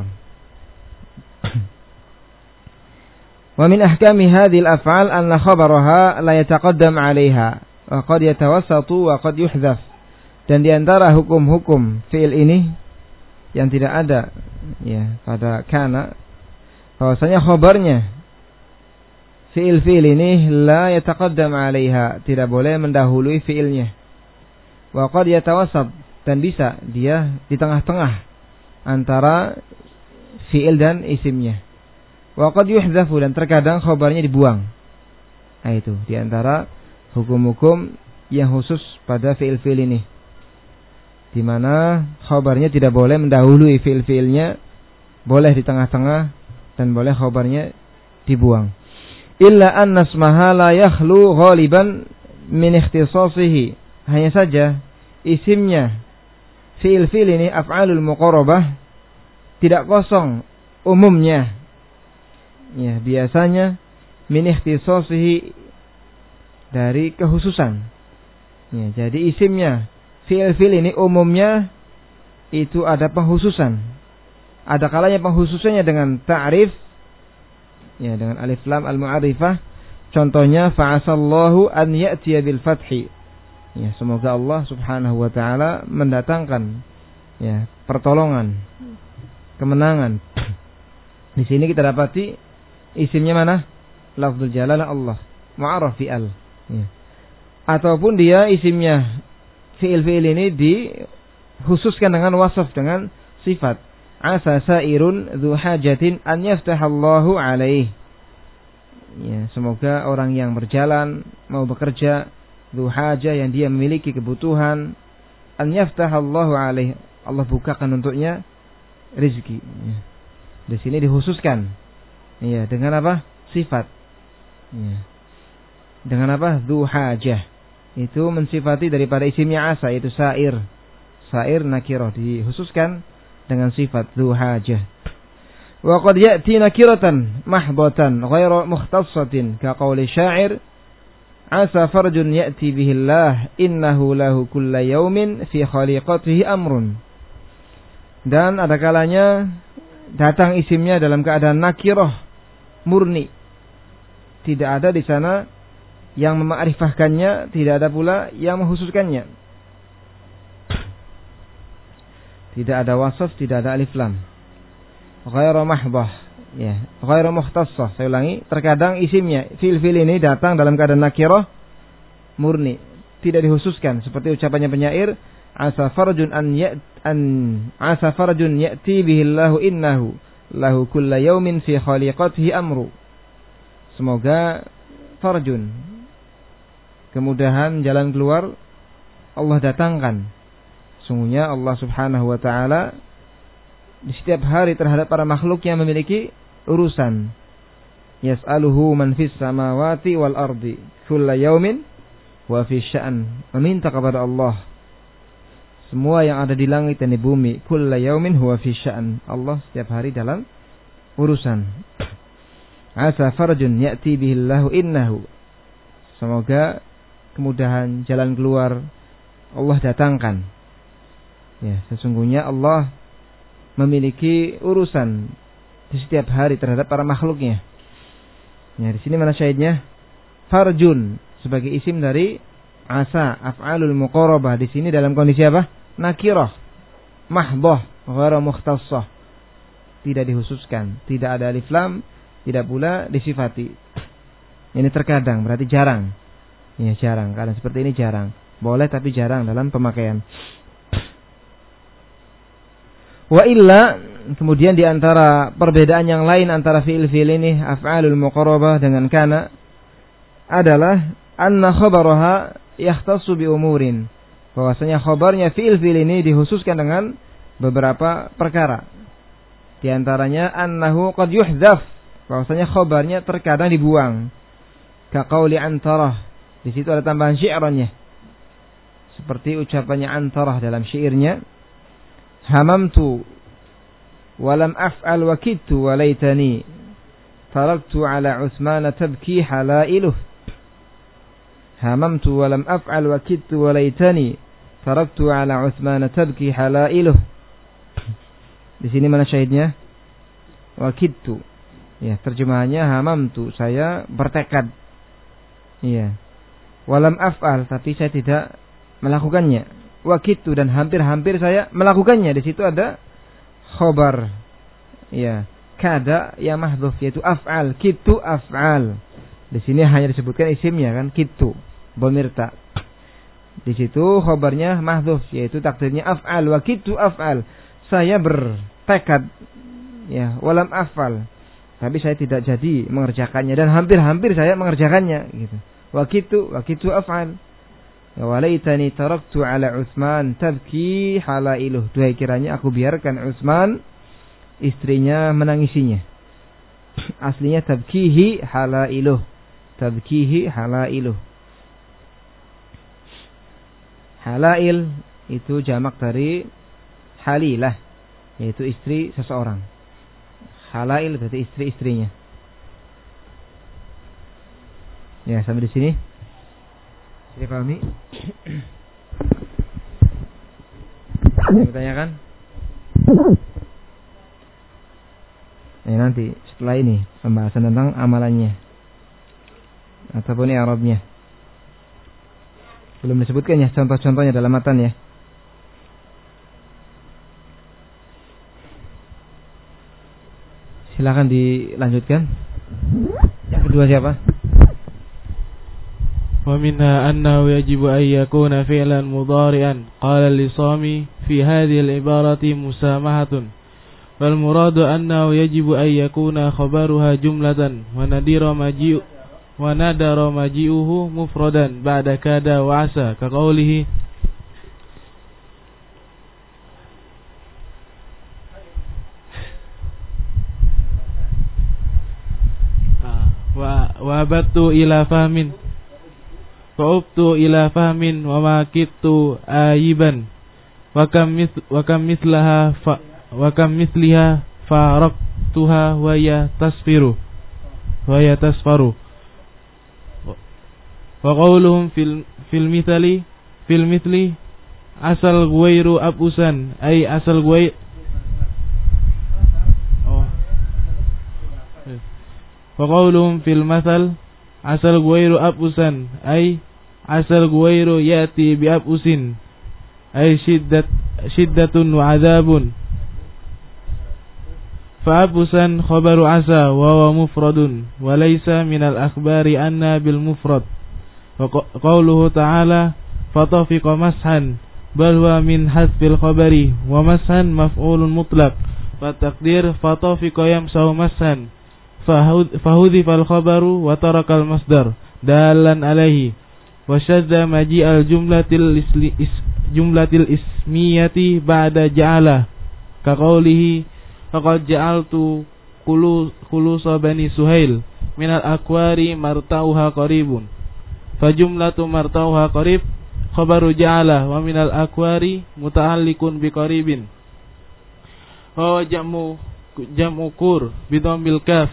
Wa min ahkami hadhil af'al anna khabaraha la yataqaddam 'alayha wa qad yatawassatu wa qad yuhdhaf. Dan di antara hukum-hukum fi'il ini yang tidak ada ya pada kana, bahwasanya khabarnya fi'il-fi'il ini la yataqaddam 'alayha, tidak boleh mendahului fi'ilnya. Wa qad yatawassat, dan bisa dia di tengah-tengah antara fi'il dan isimnya. Wa qad yuhdhafu, dan terkadang khabarnya dibuang. Nah itu di antara hukum-hukum yang khusus pada fi'il-fi'il ini, di mana khabarnya tidak boleh mendahului fi'il-fi'ilnya, boleh di tengah-tengah dan boleh khabarnya dibuang. Illa anna ismaha la yakhlu ghaliban min ikhtisasihi, hanya saja isimnya fi'il-fi'il ini af'alul muqarrabah tidak kosong umumnya. Ya, biasanya min ikhtisasihi, dari kekhususan. Ya, jadi isimnya fi'il-fi'il ini umumnya itu ada pengkhususan. Ada kalanya pengkhususannya dengan ta'rif, ya, dengan alif lam al-mu'arifah. Contohnya fa'asallahu an ya'tiya bil fathi. Ya, semoga Allah Subhanahu wa taala mendatangkan ya pertolongan, kemenangan. Di sini kita dapati isimnya mana? Lafzul jalalah Allah, mu'arraf fi al. Ya. Ataupun dia isimnya fi'il-fi'il ini dikhususkan dengan wasaf, dengan sifat. Asa sa'irun dzu hajatin an yaftahallahu alaihi. Ya, semoga orang yang berjalan mau bekerja, dzu hajah, yang dia memiliki kebutuhan, an yaftahallahu alaihi, Allah bukakan untuknya rezeki. Ya. Di sini dikhususkan. Ya, dengan apa? Sifat. Ya. Dengan apa? Dzu hajah. Itu mensifati daripada isimnya asa, itu sa'ir. Sa'ir nakirah, dikhususkan dengan sifat dzu hajah. Wa qad ya'ti nakiratan mahdatan ghairu mukhtassatin ka qauli sya'ir asa farjun ya'ti bihillah innahu lahu kulla yaumin fi khaliqatihi amrun. Dan ada kalanya datang isimnya dalam keadaan nakirah murni, tidak ada di sana yang memakrifahkannya, tidak ada pula yang mengkhususkannya. Tidak ada wasaf, tidak ada alif lam. Ghairu mahdah, ya, ghairu mukhtassah. Saya ulangi, terkadang isimnya fil-fil ini datang dalam keadaan nakirah murni, tidak dikhususkan, seperti ucapannya penyair, asa farjun an ya an asa farjun ya'ti bihi Allahu innahu lahu kulla yawmin fi khaliqatihi amru. Semoga farjun, kemudahan jalan keluar Allah datangkan. Sungguhnya Allah Subhanahu wa taala di setiap hari terhadap para makhluk yang memiliki urusan. Yas'aluhu man fis samawati wal ardi kulla yaumin wa fi sya'an. Meminta kepada Allah semua yang ada di langit dan di bumi, kulla yaumin huwa fi sya'an. Allah setiap hari dalam urusan. Asa farjun ya'ti bihillahu innahu. Semoga kemudahan jalan keluar Allah datangkan. Ya, sesungguhnya Allah memiliki urusan di setiap hari terhadap para makhluknya. Ya, di sini mana syahidnya? Farjun sebagai isim dari asa, af'alul muqarabah. Di sini dalam kondisi apa? Nakirah, mahdhah, ghairu mukhtassah. Tidak dikhususkan, tidak ada alif lam, tidak pula disifati. Ini terkadang, berarti jarang. Ya, jarang. Karena seperti ini jarang. Boleh tapi jarang dalam pemakaian. Wa illa, kemudian di antara perbedaan yang lain antara fi'il-fi'il ini af'alul muqarabah dengan kana adalah anna khabaraha yahtassu bi umurin. Bahwasanya khabarnya fi'il-fi'il ini dikhususkan dengan beberapa perkara. Di antaranya annahu qad yuhdhaf, bahwasanya khabarnya terkadang dibuang. Ka qauli Antarah, di situ ada tambahan syi'rannya. Seperti ucapannya Antarah dalam syairnya, hamamtu walam af'al wa kittu wa laitani taraktu ala Utsman tabki halailuh. Hamamtu walam af'al wa kittu wa laitani taraktu ala Utsman tabki halailuh. Di sini mana syahidnya? Wa kittu. Ya, terjemahannya hamamtu, saya bertekad. Iya. Walam af'al, tapi saya tidak melakukannya. Wa kittu, dan hampir-hampir saya melakukannya. Di situ ada khobar. Ya, kada yang mahdhuf, yaitu af'al. Kittu af'al. Di sini hanya disebutkan isimnya kan, kittu, dhamir ta. Di situ khobarnya mahdhuf, yaitu takdirnya af'al. Wa kittu af'al, saya bertekad. Ya, walam af'al, tapi saya tidak jadi mengerjakannya, dan hampir-hampir saya mengerjakannya gitu. Wa kittu wa kittu af'al. Ya walaitani taraktu ala Utsman tabki halailuh. Duhai kiranya aku biarkan Utsman istrinya menangisinya. Aslinya tabkihi halailuh. Tabkihi halailuh. Halail itu jamak dari halilah, yaitu istri seseorang. Halail berarti istri-istrinya. Ya, sampai di sini. Jadi pahami? Yang ditanyakan? Nah, nanti setelah ini pembahasan tentang amalannya ataupun i'rabnya. Belum disebutkan ya contoh-contohnya dalam matan ya. Silakan dilanjutkan. Yang kedua siapa? ومنها أنه يجب أن يكون فعلا مضارعا قال اللصامي في هذه العبارة مسامحة والمراد أنه يجب أن يكون خبرها جملة وندر مجيء وندر مجيئه مفردا بعد كاد وعسى كقوله وأبت إلى فهم Fa'ubtu ila fahmin wa ma kittu ayiban wa kam mis wa kam mislaha fa wa kam misliha faraktuha wa ya tasfiru wa ya tasfaru wa qawluhum fil fil mithali fil mithli asal ghairu abusan ay asal ghair oh wa qawluhum fil mathal asal ghairu abusan ay asal ghairu yati bi abusin ay shiddat shiddatun wa adzabun fa abusan khabaru asa wa huwa mufradun wa laysa min al akhbari anna bil mufrad wa qawluhu ta'ala fatafiqa mashan bal huwa min hasbil khabari wa mashan maf'ulun mutlaq wa taqdir fatafiqa yamsahu mashan fahudhifa al-khabaru wa taraka al-masdar dalan alaihi wa shadda maji al-jumlatil is, jumlatil ismiyati ba'da ja'ala ka qawlihi faqad ja'altu khulusa bani Suhail minal akwari martauha qaribun fa jumlatu martauha qarib khabaru ja'ala wa minal akwari muta'alliqun bi qaribin wa jam'u jam'u qur bi dhammil kaf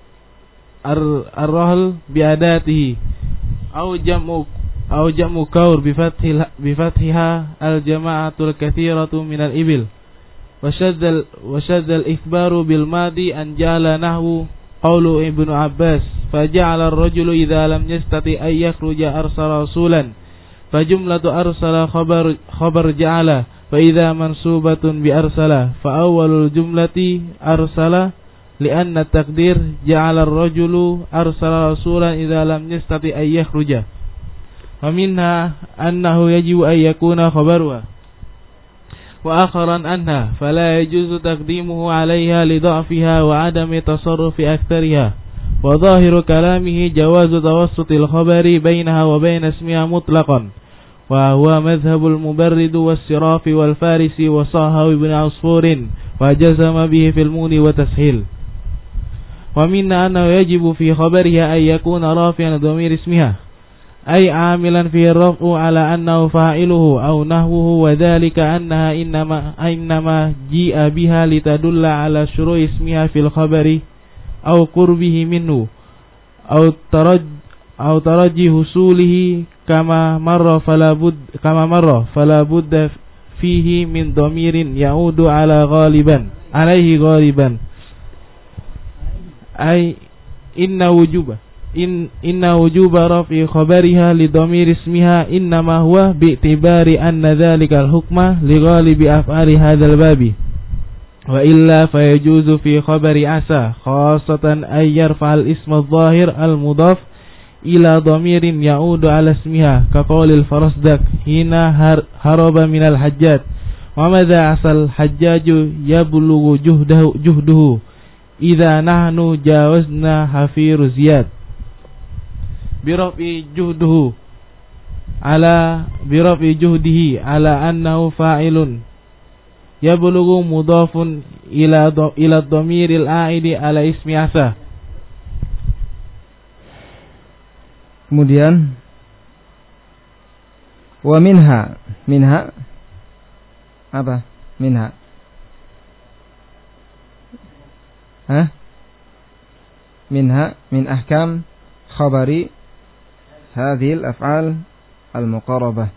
ar-rahl bi adatihi au jam'u au jam'u kaur bi fathil bi fathiha al jama'atul katsiratu minal ibil wa shaddal wa shaddal ikhbaru bil madi an ja'ala nahwu qawlu ibnu Abbas faja'ala ar-rajulu idza lam yastati ay yakhruja arsala rasulan fajumlatu arsala khabar khabar ja'ala fa idza mansubatun bi arsala fa awwalul jumlati arsala li'anna taqdir ja'ala ar-rajulu arsala rasulan idza lam yastati ay yakhruja wa minha annahu yajibu ay yakuna khabaruha wa akharan anha fala yajuzu taqdimuhu 'alayha li dha'fiha wa 'adami tasarrufi aktsariha wa dhahiru kalamihi jawazu tawassutil khabari bainaha wa bain ismiha mutlaqan wa huwa madhhabul mubarrid was-sirafi wal farisi wa sahawi ibn Asfurin wa jazama bihi fil muni wa tashil wa minna annahu yajibu fi khabariha ay yakuna rafi'an dhamir ismiha ay amilan fi raf'u ala annahu fa'iluhu aw nahwuhu wa dhalika annaha innama innama ji'a biha litadulla ala syuru'i ismiha fil khabari aw qurbihi minhu aw taraj aw taraji husulihi kama marra fala bud kama marra fala budda fihi min dhamirin ya'udu ala ghaliban alaihi ghaliban ay inna wujuba in inna wujuba rafi khabariha li dhamir ismiha innama huwa bi'tibari anna dhalika al-hukma li ghalibi af'ali hadzal babi wa illa fayajuzu fi khabari asa khassatan ay yarfa al-isma adh-dhahir al-mudaf ila dhamirin ya'udu ala ismiha ka qawlil farasdak hina har, haraba minal hajjat wa madza asal hajjaju yablughu juhdahu juhduhu idza nahnu jawazna hafir ziyad birafi juhduhu ala birafi juhdihi ala annahu fa'ilun yablughu mudafun ila ila dhamiril a'idi ala ismi asa. Kemudian wa minha minha apa minha Hah? Minha min ahkam khabari hadhil af'al al-muqarabah.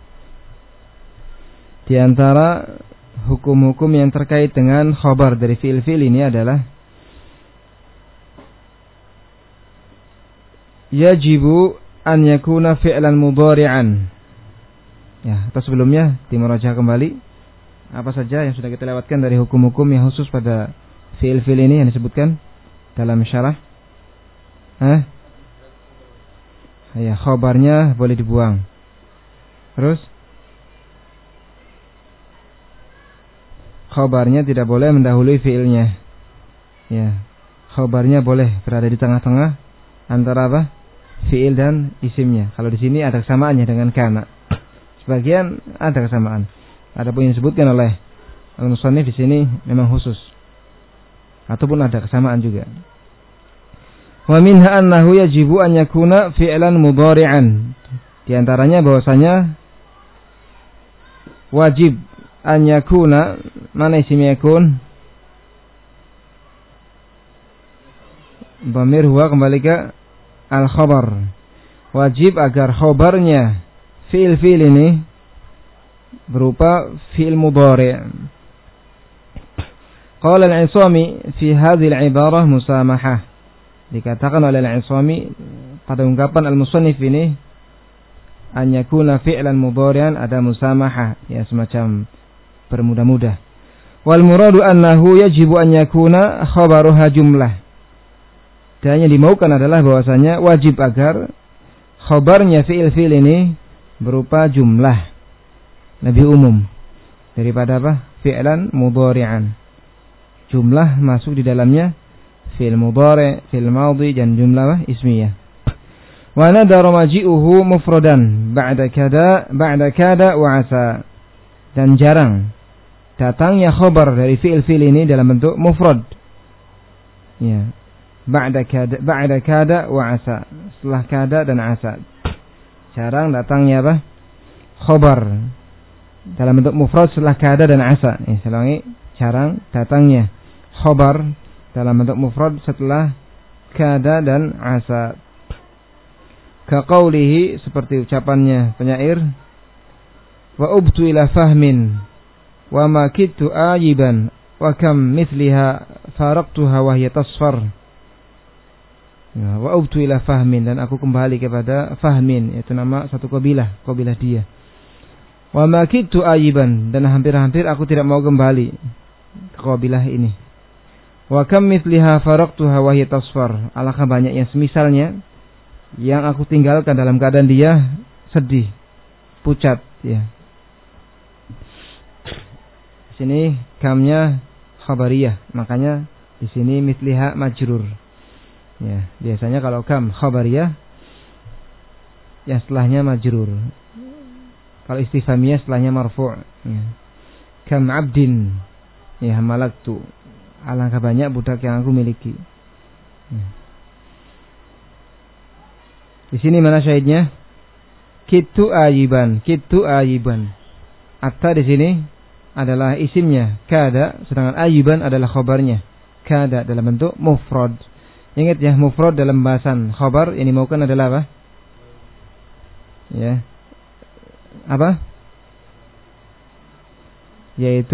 Di antara hukum-hukum yang terkait dengan khabar dari fi'il-fi'il ini adalah yajibu an yakuna fi'lan mudhari'an. Ya, atau sebelumnya dimurajaah kembali apa saja yang sudah kita lewatkan dari hukum-hukum yang khusus pada fi'il-fi'il ini yang disebutkan dalam syarah. Hah? Ya, khabarnya boleh dibuang. Terus khabarnya tidak boleh mendahului fi'ilnya. Ya, khabarnya boleh berada di tengah-tengah antara apa? Fi'il dan isimnya. Kalau di sini ada kesamaannya dengan kana. Sebagian ada kesamaan. Adapun yang disebutkan oleh al-musannif di sini memang khusus. Ataupun ada kesamaan juga. Wa minha annahu yajibu an yakuna fi'lan mudhari'an. Di antaranya bahwasanya wajib an yakuna, mana isim yakun? Dhamir huwa kembali ke al-khabar. Wajib agar khabarnya fi'il-fi'il ini berupa fi'il mudhari'. Qala al-'Isami fi hadhihi al-'ibarah musamahah. Dikatakan oleh al-'Isami pada ungkapan al-musannif ini an yakuna fi'lan mudhari'an ada musamahah, ya semacam bermudah-mudah. Wal muradu annahu yajibu an yakuna khabaruha jumlah. Dan yang dimaukan adalah bahwasanya wajib agar khabarnya fi'il-fi'il ini berupa jumlah, lebih umum. daripada apa? Fi'lan mudhari'an. Jumlah masuk di dalamnya fi'il mudhari', fi'il madhi dan jumlah apa? Ismiyah. Wa nadara maji'uhu mufradan ba'da kada ba'da kada wa asa. Dan jarang datangnya khabar dari fi'il-fi'il ini dalam bentuk mufrad. Ya. Ba'da kada ba'da kada wa asa. Setelah kada dan asa. Jarang datangnya apa? Khabar dalam bentuk mufrad setelah kada dan asa. Eh, saya ulangi, jarang datangnya khabar dalam bentuk mufrad setelah kada dan asa. Ka qaulihi, seperti ucapannya penyair, wa ubtu ila fahmin wa ma kittu ayiban wa kam mithliha faraqtuha wa hiya tasfar. Ya, wa ubtu ila fahmin, dan aku kembali kepada Fahmin, yaitu nama satu kabilah, kabilah dia. Wa ma kittu ayiban, dan hampir-hampir aku tidak mau kembali ke kabilah ini. Wa kam mithliha faraqtuha wa hiya tasfar. Alangkah banyaknya semisalnya yang aku tinggalkan dalam keadaan dia sedih, pucat, ya. Di sini kamnya khabariyah, makanya di sini mithliha majrur. Ya, biasanya kalau kam khabariyah ya setelahnya majrur. Kalau istifhamiyah setelahnya marfu'. Ya. Kam abdin ya malaktu. Alangkah banyak budak yang aku miliki. Ya. Di sini mana syahidnya? Kitu ayiban, kitu ayiban. Atta di sini adalah isimnya, kada, sedangkan ayiban adalah khabarnya. Kada dalam bentuk mufrad. Ingat ya, mufrad dalam bahasan khabar yang dimaukan adalah apa? Ya. Apa? Yaitu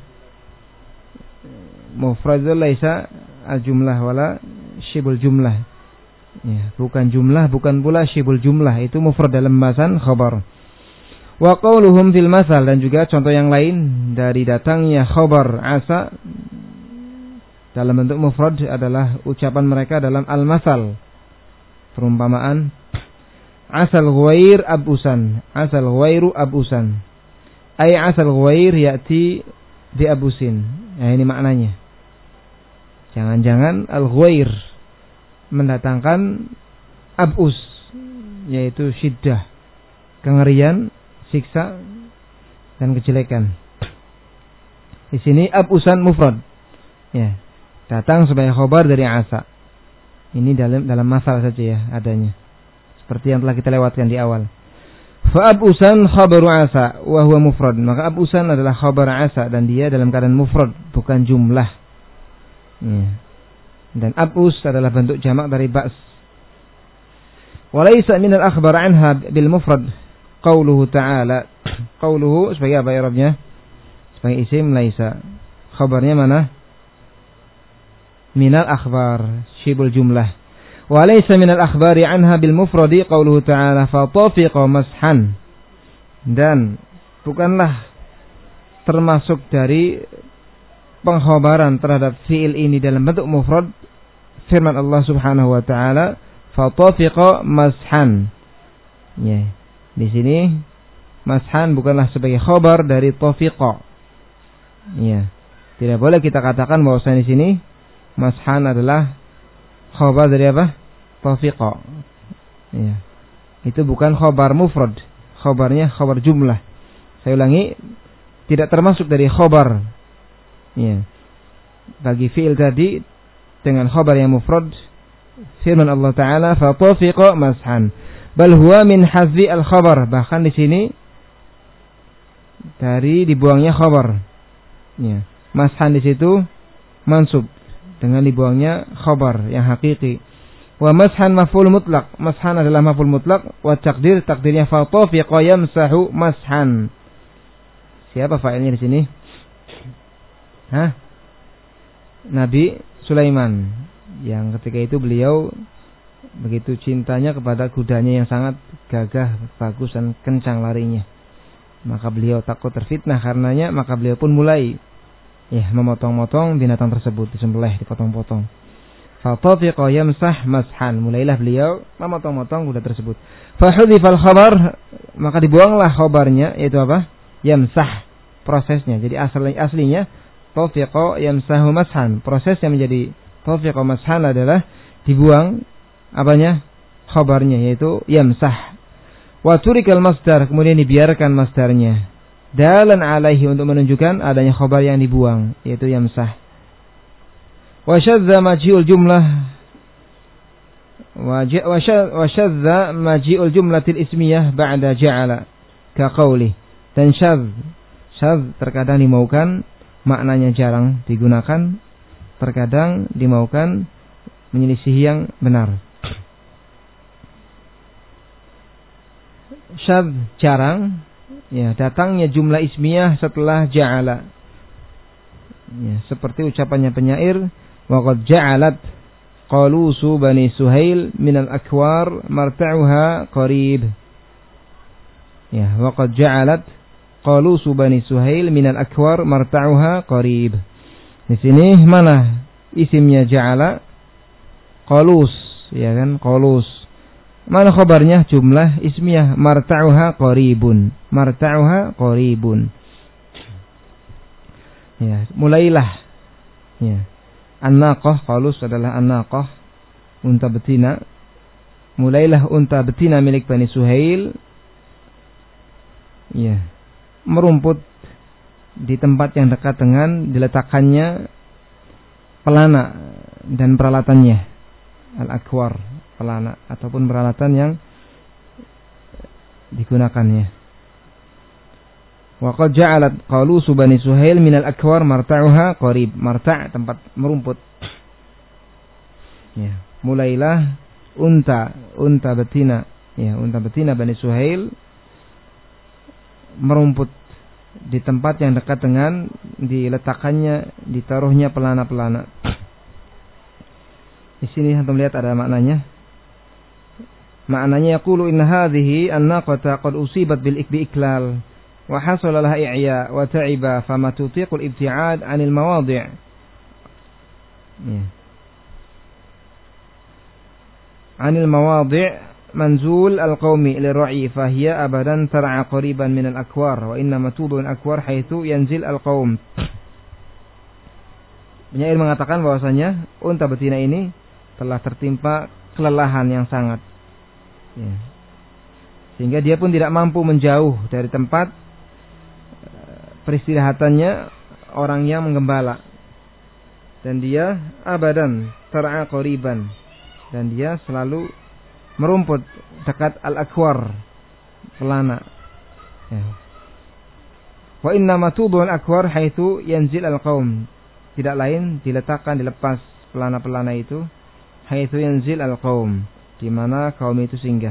mufrad itu laisa al-jumlah wala syibul jumlah. Ya, bukan jumlah, bukan pula syibul jumlah, itu mufrad dalam bahasan khabar. Wa qauluhum fil masal, dan juga contoh yang lain dari datangnya khabar asa dalam bentuk mufrad adalah ucapan mereka dalam al-masal, perumpamaan asal ghair abusan, asal ghairu abusan, ay asal ghair ya'ti bi abusin. Nah, ini maknanya, jangan-jangan al-ghair mendatangkan abus, yaitu syiddah, kengerian, siksa dan kejelekan. Di sini abusan mufrad, ya, datang sebagai khabar dari asa. Ini dalam dalam masal saja ya adanya, seperti yang telah kita lewatkan di awal. Fa abusan khabaru asa wa huwa mufrad. Maka abusan adalah khabar asa dan dia dalam keadaan mufrad, bukan jumlah. Ya. Dan abus adalah bentuk jamak dari ba's. Wa laysa min al-akhbar anha bil mufrad qauluhu ta'ala. Qauluhu sebagai apa i'rabnya? Sebagai isim laisa. Khabarnya mana? Minal akhbar, syibul jumlah. Wa laysa minal akhbari anha bil mufradi qauluhu ta'ala fa tafiqa mashan. Dan bukanlah termasuk dari pengkhabaran terhadap fi'il ini dalam bentuk mufrad firman Allah Subhanahu wa taala fa tafiqa mashan. Ya. Di sini mashan bukanlah sebagai khabar dari tafiqa. Ya. Tidak boleh kita katakan bahwasanya di sini mashan adalah khabar dari apa? Tafiqa. Ya. Itu bukan khabar mufrad. Khabarnya khabar jumlah. Saya ulangi, tidak termasuk dari khabar. Ya. Bagi fi'il tadi dengan khabar yang mufrad, firman Allah Ta'ala fa tafiqa mashan. Bal huwa min hazzi al-khabar. Bahkan di sini dari dibuangnya khabar. Ya. Mashan di situ mansub dengan dibuangnya khabar yang hakiki. Wa mashan maf'ul mutlaq. Mashan adalah maf'ul mutlaq. Wa taqdir, takdirnya fa tafiqa yamsahu mashan. Siapa fa'ilnya di sini? Hah? Nabi Sulaiman, yang ketika itu beliau begitu cintanya kepada kudanya yang sangat gagah, bagus dan kencang larinya. Maka beliau takut terfitnah karenanya, maka beliau pun mulai ya memotong-motong binatang tersebut, disembelih, dipotong-potong. Fa tafiqa yamsah mashan, mulailah beliau memotong-motong kuda tersebut. Fa hudhifal khabar, maka dibuanglah khabarnya, yaitu apa? Yamsah, prosesnya. Jadi asli, aslinya tafiqa yamsahu mashan. Prosesnya menjadi tafiqa mashan adalah dibuang apanya? Khabarnya, yaitu yamsah. Wa turikal masdar, kemudian dibiarkan masdarnya. Dalan alaihi, untuk menunjukkan adanya khabar yang dibuang, yaitu yamsah. Wa syadza maji'ul jumlah wa syadza maji'ul jumlatil ismiyah ba'da ja'ala ka qauli. Dan syadz, syadz terkadang dimaukan maknanya jarang digunakan, terkadang dimaukan menyelisihi yang benar. Syadz jarang, ya, datangnya jumlah ismiyah setelah ja'ala. Ya, seperti ucapannya penyair, wa qad ja'alat qalusu bani Suhail minal akwar marta'uha qarib. Ya, wa qad ja'alat qalusu bani Suhail minal akwar marta'uha qarib. Di sini mana isimnya ja'ala? Qalus, ya kan, qalus. Mana khabarnya? Jumlah ismiyah, marta'uha qaribun. Marta'uha qaribun. Ya, mulailah. Ya. An-naqah, qalus adalah an-naqah, unta betina. Mulailah unta betina milik Bani Suhail, ya, merumput di tempat yang dekat dengan diletakkannya pelana dan peralatannya. Al-akwar, pelana ataupun peralatan yang digunakannya. Wa qad ja'alat qalusu bani Suhail minal akwar marta'uha qarib. Marta' tempat merumput. Ya, mulailah unta unta betina, ya, unta betina Bani Suhail merumput di tempat yang dekat dengan diletakkannya, ditaruhnya pelana-pelana. Di sini antum lihat ada maknanya. Maknanya yaqulu inna hadhihi an-naqata qad usibat bil ikbi iklal wa hasala laha i'ya wa ta'iba fama tutiqul ibti'ad 'anil mawadi'. Ya. 'Anil mawadi' manzul al-qaumi lirra'i fa hiya abadan tar'a qariban min al-akwar wa inna matubu al-akwar haitsu yanzil al-qaum. Penyair mengatakan bahwasanya unta betina ini telah tertimpa kelelahan yang sangat, ya, sehingga dia pun tidak mampu menjauh dari tempat peristirahatannya orang yang menggembala, dan dia abadan tar'a qariban, dan dia selalu merumput dekat al-akwar, pelana, ya. Wa inna matubu al-akwar haitsu yanzil al-qaum, tidak lain diletakkan, dilepas pelana-pelana itu, haitsu yanzil al-qaum, di mana kaum itu singgah.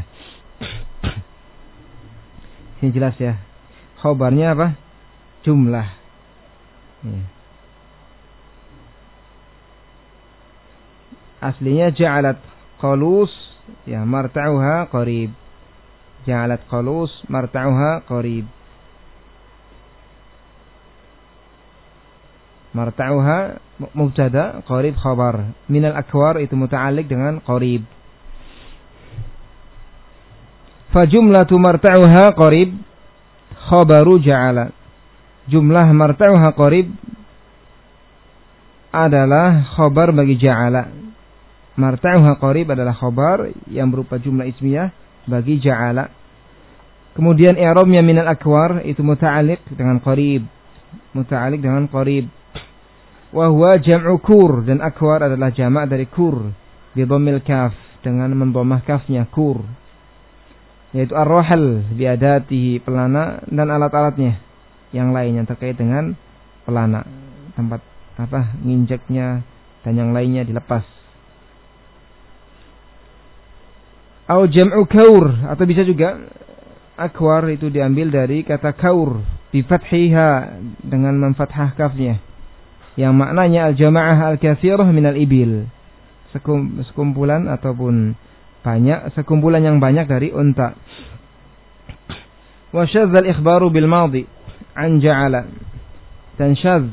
Ini jelas ya. Khabarnya apa? Jumlah. Ya. Aslinya ja'alat qalus, ya, marta'uha qarib. Ja'alat qalus marta'uha qarib. Marta'uha mubtada, qarib khabar. Minal akwar itu muta'alliq dengan qarib. Fa jumlatu marta'uha qarib khabaru ja'ala. Jumlah marta'uha qarib adalah khabar bagi ja'ala. Marta'uha qarib adalah khabar yang berupa jumlah ismiyah bagi ja'ala. Kemudian i'rabnya minal akwar itu muta'alliq dengan qarib. Muta'alliq dengan qarib. Wa huwa jam'u kur, dan akwar adalah jamak dari kur bi dhammil kaf, dengan mendhammah kafnya, kur, yaitu ar-rahal bi adatihi, pelana dan alat-alatnya yang lain yang terkait dengan pelana, tempat apa nginjeknya dan yang lainnya dilepas. Au jam'u kaur, atau bisa juga akwar itu diambil dari kata kaur bi fathiha, dengan memfathah kafnya, yang maknanya al-jama'ah al-katsirah minal ibil, Sekum, sekumpulan ataupun banyak, sekumpulan yang banyak dari unta. Wa syadza al-ikhbaru bil madhi an ja'ala, dan syadz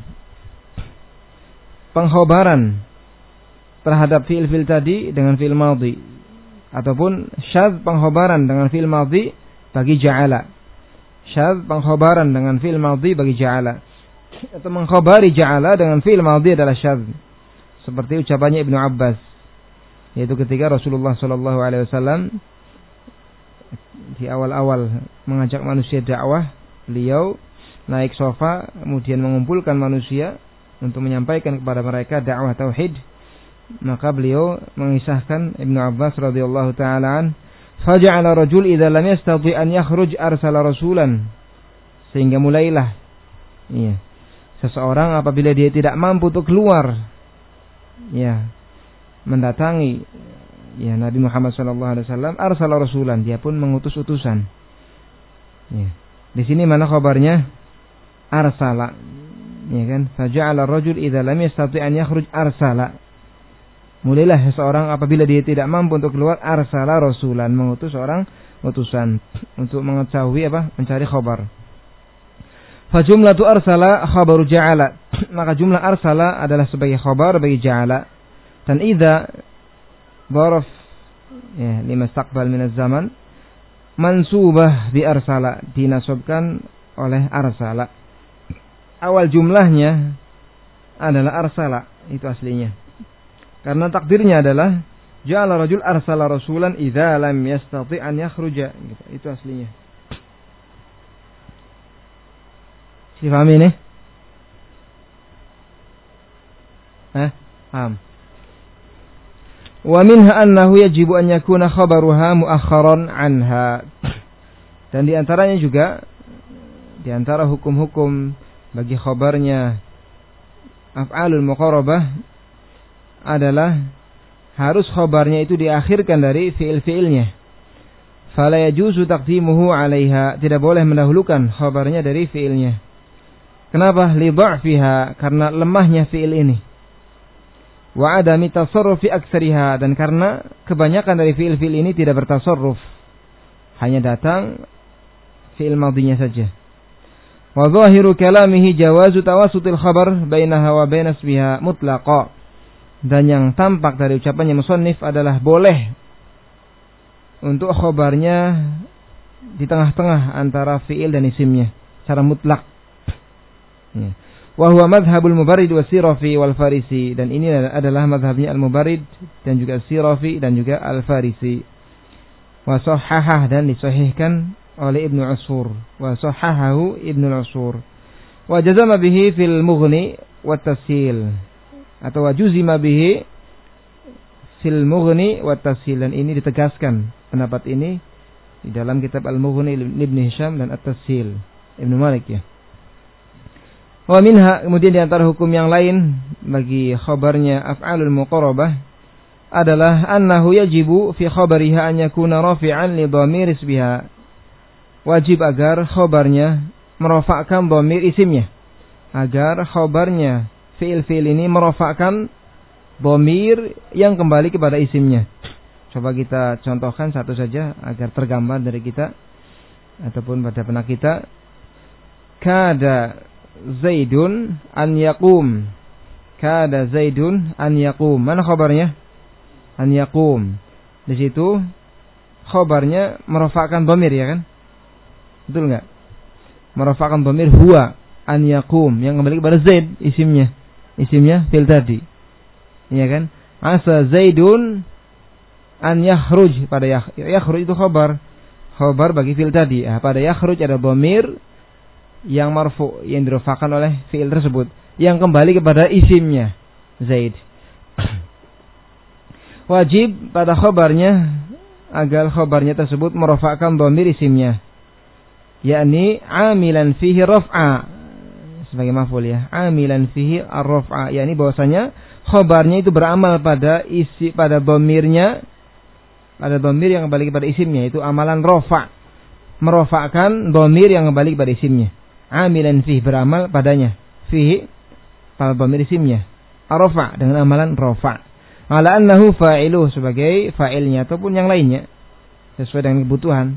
pengkhabaran terhadap fi'il-fi'il tadi dengan fi'il madhi, ataupun syadz pengkhabaran dengan fi'il madhi bagi ja'ala. Syadz pengkhabaran dengan fi'il madhi bagi ja'ala. Atau mengkhabari ja'ala dengan fi'il madhi adalah syadz. Seperti ucapannya Ibnu Abbas, yaitu ketika Rasulullah sallallahu alaihi wasallam di awal-awal mengajak manusia dakwah, beliau naik sofa kemudian mengumpulkan manusia untuk menyampaikan kepada mereka dakwah tauhid. Maka beliau mengisahkan Ibnu Abbas radhiyallahu taala an, faja'ala rajul idza lam yastati an yakhruj arsala rasulan. Sehingga mulailah iya, seseorang apabila dia tidak mampu untuk keluar, ya, mendatangi ya Nabi Muhammad sallallahu alaihi wasallam, arsala rasulan, dia pun mengutus utusan. Ya. Di sini mana khabarnya? Arsala. Ya kan? Faja'ala rajul idza lam yastati an yakhruj arsala. Mulailah seseorang apabila dia tidak mampu untuk keluar, arsala rasulan, mengutus orang utusan untuk mengetahui apa? Mencari khabar. Fa jumlatu arsala khabaru ja'ala. Maka jumlah arsala adalah sebagai khabar bagi ja'ala. Dan idza dharaf ya lima istaqbal min az-zaman mansubah bi arsala, dinasabkan oleh arsala. Awal jumlahnya adalah arsala, itu aslinya. Karena takdirnya adalah ja'ala rajul arsala rasulan idza lam yastati an yakhruja, gitu. Itu aslinya. Si paham ini? Hah? Paham. Wa minha annahu yajibu an yakuna khabaruha muakharan anha. Dan di antaranya juga, di antara hukum-hukum bagi khabarnya af'alul muqarabah adalah harus khabarnya itu diakhirkan dari fi'il-fi'ilnya. Fala yajuzu taqdimuhu 'alaiha, tidak boleh mendahulukan khabarnya dari fi'ilnya. Kenapa? Li dha'fiha, karena lemahnya fi'il ini. Wa adami tasarrufi aktsariha, dan karena kebanyakan dari fi'il-fi'il ini tidak bertasarruf, hanya datang fi'il madhinya saja. Wa dhahiru kalamihi jawazu tawassutil khabar bainaha wa baina ismiha mutlaqa. Dan yang tampak dari ucapannya musannif adalah boleh untuk khabarnya di tengah-tengah antara fi'il dan isimnya secara mutlak. Ya. Wa huwa madhhabul Mubarrid wa Sirafi wal Farisi, dan ini adalah madhabnya al-Mubarrid dan juga Sirafi dan juga al-Farisi. Wa sahhahah, dan disahihkan oleh Ibnu Usfur. Wa sahhahahu Ibnu Usfur. Wa jazama bihi fil Mughni wa Tashil, atau wajuzima bihi fil Mughni wa Tashil, dan ini ditegaskan pendapat ini di dalam kitab Al-Mughni Ibn Hisham dan At-Tashil Ibnu Malik ya. Wa minha, kemudian di antara hukum yang lain bagi khabarnya af'alul muqarabah adalah annahu yajibu fi khabariha an yakuna rafi'an li dhamir isbiha. Wajib agar khabarnya merofakkan dhamir isimnya, agar khabarnya fi'il-fi'il ini merofakkan dhamir yang kembali kepada isimnya. Coba kita contohkan satu saja agar tergambar dari kita ataupun pada benak kita. Kada Zaidun an yaqum. Kada Zaidun an yaqum. Mana khabarnya? An yaqum. Di situ khabarnya merofakkan dhamir, ya kan? Betul enggak? Merofakkan dhamir huwa an yaqum, yang kembali kepada Zaid isimnya. Isimnya fil tadi. Iya kan? Asa Zaidun an yakhruj, pada yakh, yakhruj itu khabar. Khabar bagi fil tadi. Ah, pada yakhruj ada dhamir yang marfu, yang dirofakkan oleh fi'il tersebut, yang kembali kepada isimnya Zaid. Wajib pada khabarnya agar khabarnya tersebut merofakkan dhamir isimnya, yakni amilan fihi raf'a, sebagai maf'ul ya, amilan fihi ar-raf'a, yakni bahwasanya khabarnya itu beramal pada isi, pada dhamirnya, pada dhamir yang kembali kepada isimnya, itu amalan rafa', merofakkan dhamir yang kembali kepada isimnya. Amilan fihi, beramal padanya, fihi pada dhamir isimnya, ar-rafa', dengan amalan rafa', ala annahu fa'iluh, sebagai fa'ilnya ataupun yang lainnya sesuai dengan kebutuhan.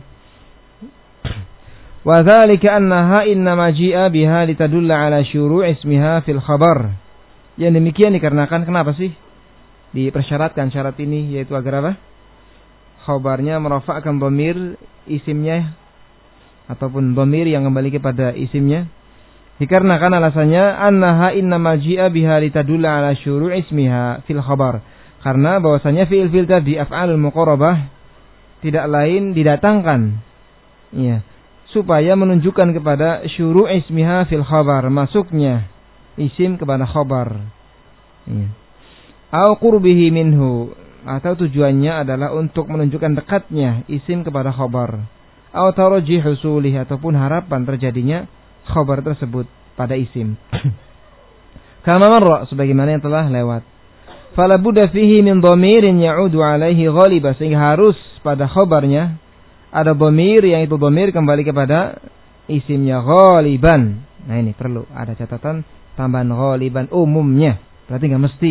Wa dzalika annaha innama ji'a biha litadulla ala syuru' ismiha fil khabar. Yang demikian dikarenakan kenapa sih dipersyaratkan syarat ini, yaitu agar apa? Khabarnya merofakkan dhamir isimnya ataupun dhamir yang kembali kepada isimnya. Dikarenakan alasannya annaha innama ji'a biha litadulla ala syuru' ismiha fil khabar. Karena bahwasanya fi'il-fi'il tadi af'alul muqarrabah tidak lain didatangkan ya, supaya menunjukkan kepada syuru' ismiha fil khabar, masuknya isim kepada khabar. Ya. Au qurbihi minhu, atau tujuannya adalah untuk menunjukkan dekatnya isim kepada khabar. Au tarajjih husulih, ataupun harapan terjadinya khabar tersebut pada isim. Kama marra, sebagaimana yang telah lewat. Fala budda fihi min dhamirin ya'udu alaihi ghaliba, sehingga harus pada khabarnya ada dhamir yang itu dhamir kembali kepada isimnya ghaliban. Nah ini perlu ada catatan tambahan ghaliban, umumnya. Berarti enggak mesti.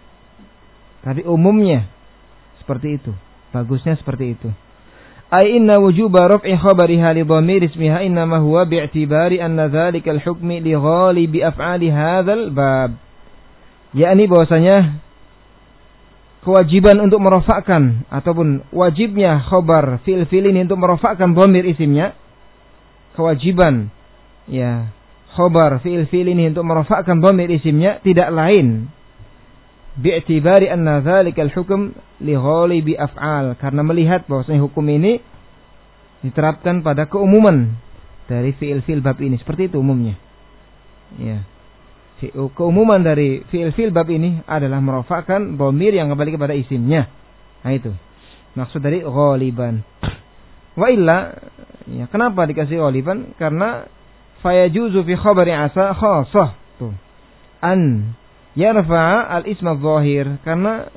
Tapi umumnya seperti itu. Bagusnya seperti itu. Ai inna wujuba raf'i khabariha li dhamir ismiha innama huwa bi'tibari anna dhalika al-hukmi li ghalibi af'ali hadzal bab. Yakni bahwasanya kewajiban untuk merofakkan ataupun wajibnya khabar fi'il-fi'il ini untuk merofakkan dhamir isimnya. Kewajiban ya khabar fi'il-fi'il ini untuk merofakkan dhamir isimnya tidak lain bi'tibari anna dzalikal hukm li ghalibi af'al, karena melihat bahwasanya hukum ini diterapkan pada keumuman dari fi'il-fi'il bab ini. Seperti itu umumnya. Ya. Keumuman dari fi'il-fi'il bab ini adalah merofakkan dhamir yang kembali kepada isimnya. Nah itu maksud dari ghaliban. Wa illa, ya, kenapa dikasih ghaliban? Karena fayajuzu fi khabari asa khassah tuh an yarfa'a al-isma adh-dhahir, karena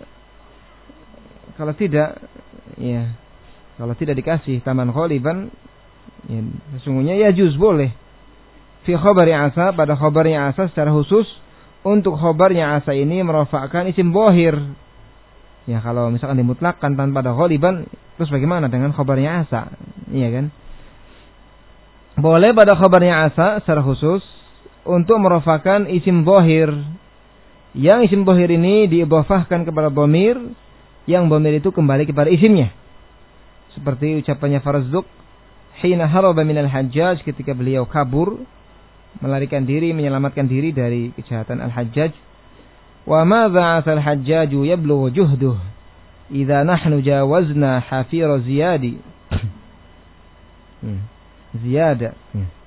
kalau tidak ya kalau tidak dikasih tambahan ghaliban ya sesungguhnya ya juz boleh fi khabari asa, pada khabarnya asa secara khusus untuk khabarnya asa ini merafa'kan isim dhahir. Ya kalau misalkan dimutlakkan tanpa ada ghaliban, terus bagaimana dengan khabarnya asa? Iya kan? Boleh pada khabarnya asa secara khusus untuk merafa'kan isim dhahir. Yang isim dhahir ini diidhafahkan kepada dhamir, yang dhamir itu kembali kepada isimnya. Seperti ucapannya Farazduq, hina haraba minal Hajjaj, ketika beliau kabur, melarikan diri, menyelamatkan diri dari kejahatan Al-Hajjaj. Wa madza asal Hajjaju yablughu juhduh idza nahnu jawazna hafira ziyadi. Ziyada.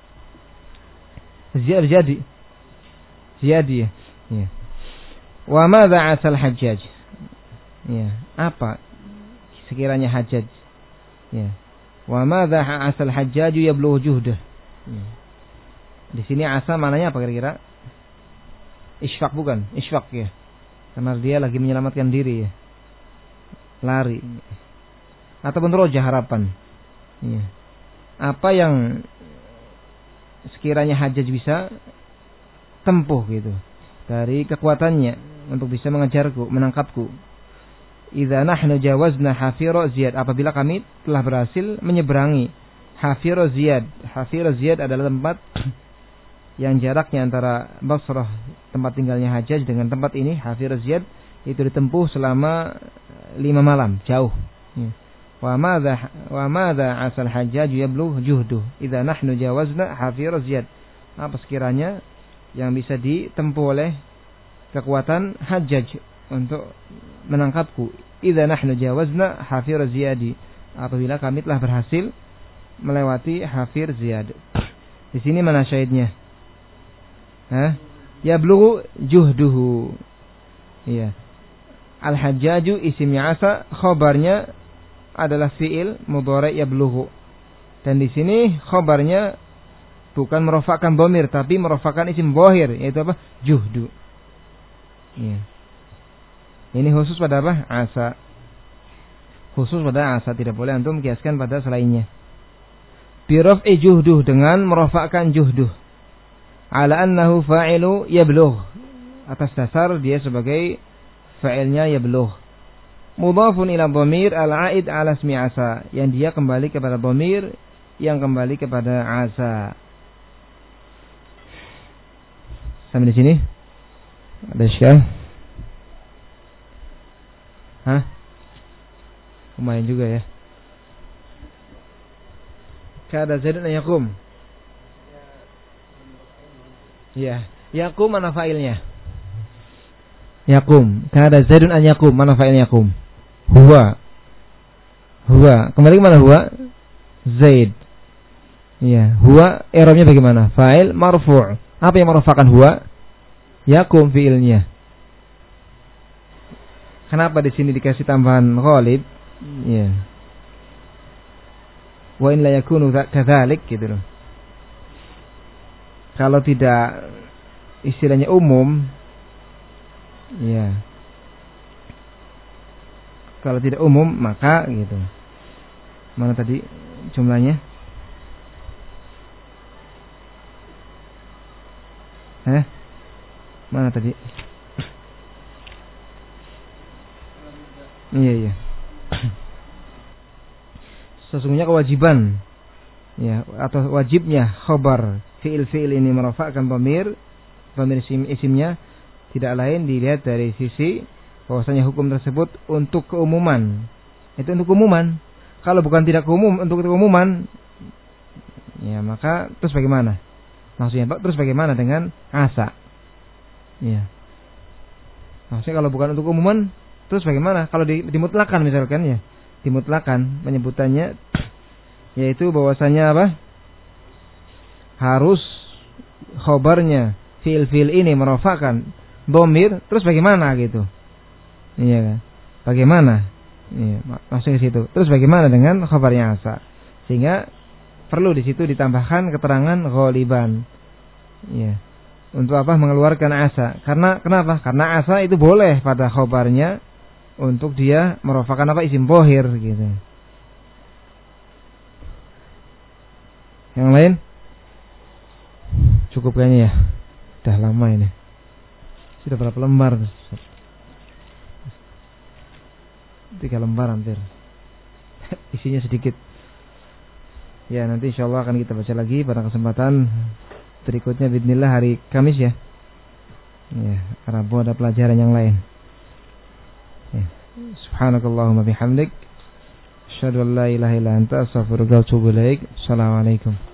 Ziyad jadi. Ziyadi. Ya. Wa madza asal Hajjaj? Ya, apa sekiranya Hajjaj? Ya. Wa madza asal Hajjaj yablughu juhdah? Ya. Di sini asa mananya apa kira-kira? Isfaq bukan? Isfaq ya. Karena dia lagi menyelamatkan diri ya. Lari. Ataupun roja harapan. Ya. Apa yang sekiranya Hajjaj bisa tempuh gitu dari kekuatannya untuk bisa mengejarku, menangkapku. Idza nahnu jawazna hafira Ziyad, apabila kami telah berhasil menyeberangi hafira Ziyad. Hafira Ziyad adalah tempat yang jaraknya antara Basrah, tempat tinggalnya Hajjaj, dengan tempat ini hafira Ziyad itu ditempuh selama lima malam, jauh. Wa madza wa madza asal Hajjaj yablugh juhduh idza nahnu jawazna hafira Ziyad. Apa sekiranya yang bisa ditempuh oleh kekuatan Hajjaj untuk menangkapku, idza nahnu jawazna hafir Ziyadi, apabila kami telah berhasil melewati hafir Ziyad. Di sini mana syahidnya? Hah? Yablughu juhduhu. Iya. Al-Hajjaju isimnya asa, khabarnya adalah fi'il mudhari' yablughu. Dan di sini khabarnya bukan merofakkan dhamir, tapi merofakkan isim dhahir, yaitu apa? Juhdu. Ya. Ini khusus pada apa? Asa. Khusus pada asa, tidak boleh antum kiaskan pada selainnya. Biraf'i juhduh, dengan merofakkan juhduh. Ala annahu fa'ilu yablugh, atas dasar dia sebagai fa'ilnya yablugh. Mudhafun ila dhamir al-'aid ala ismi asa, yang dia kembali kepada dhamir yang kembali kepada asa. Sampai di sini ada syah? Hah? Lumayan juga ya. Kada Zaidun an yakum. Ya, yakum mana fa'ilnya? Yakum. Kada Zaidun an yakum, mana fa'ilnya yakum? Huwa. Huwa. Kembali ke mana huwa? Zaid. Ya, huwa i'rabnya bagaimana? Fa'il marfu'. Apa yang merupakan huwa? Yakum fi'ilnya. Kenapa di sini dikasih tambahan ghalib? Ya. Wa in la yakunu kadzalik gitu loh. Kalau tidak istilahnya umum, ya. Kalau tidak umum maka gitu. Mana tadi jumlahnya? Eh? Mana tadi? Iya iya. Sesungguhnya kewajiban ya atau wajibnya khabar fiil-fiil ini merofakkan dhamir, dhamir isim isimnya tidak lain dilihat dari sisi bahwasanya hukum tersebut untuk keumuman. Itu untuk keumuman. Kalau bukan tidak umum untuk keumuman, ya maka terus bagaimana? Maksudnya Pak, terus bagaimana dengan asa? Ya. Maksudnya kalau bukan untuk keumuman, terus bagaimana? Kalau dimutlakan misalkan ya. Dimutlakan penyebutannya yaitu bahwasanya apa? Harus khobarnya fiil-fiil ini merofakkan dhamir, terus bagaimana gitu? Iya kan? Bagaimana? Iya, maksudnya situ. Terus bagaimana dengan khabarnya asa? Sehingga perlu di situ ditambahkan keterangan ghaliban. Iya. Untuk apa? Mengeluarkan asa. Karena kenapa? Karena asa itu boleh pada khabarnya untuk dia merofakkan apa? Isim bohir gitu. Yang lain? Cukup kayaknya ya. Udah lama ini. Sudah berapa lembar? Tiga lembar hampir. Isinya sedikit. Ya nanti insya Allah akan kita baca lagi pada kesempatan berikutnya bismillah hari Kamis ya. Ya, Rabu ada pelajaran yang lain. Ya. Subhanakallahumma bihamdik asyhadu an la ilaha illa anta astaghfiruka wa atubu ilaik. Assalamualaikum.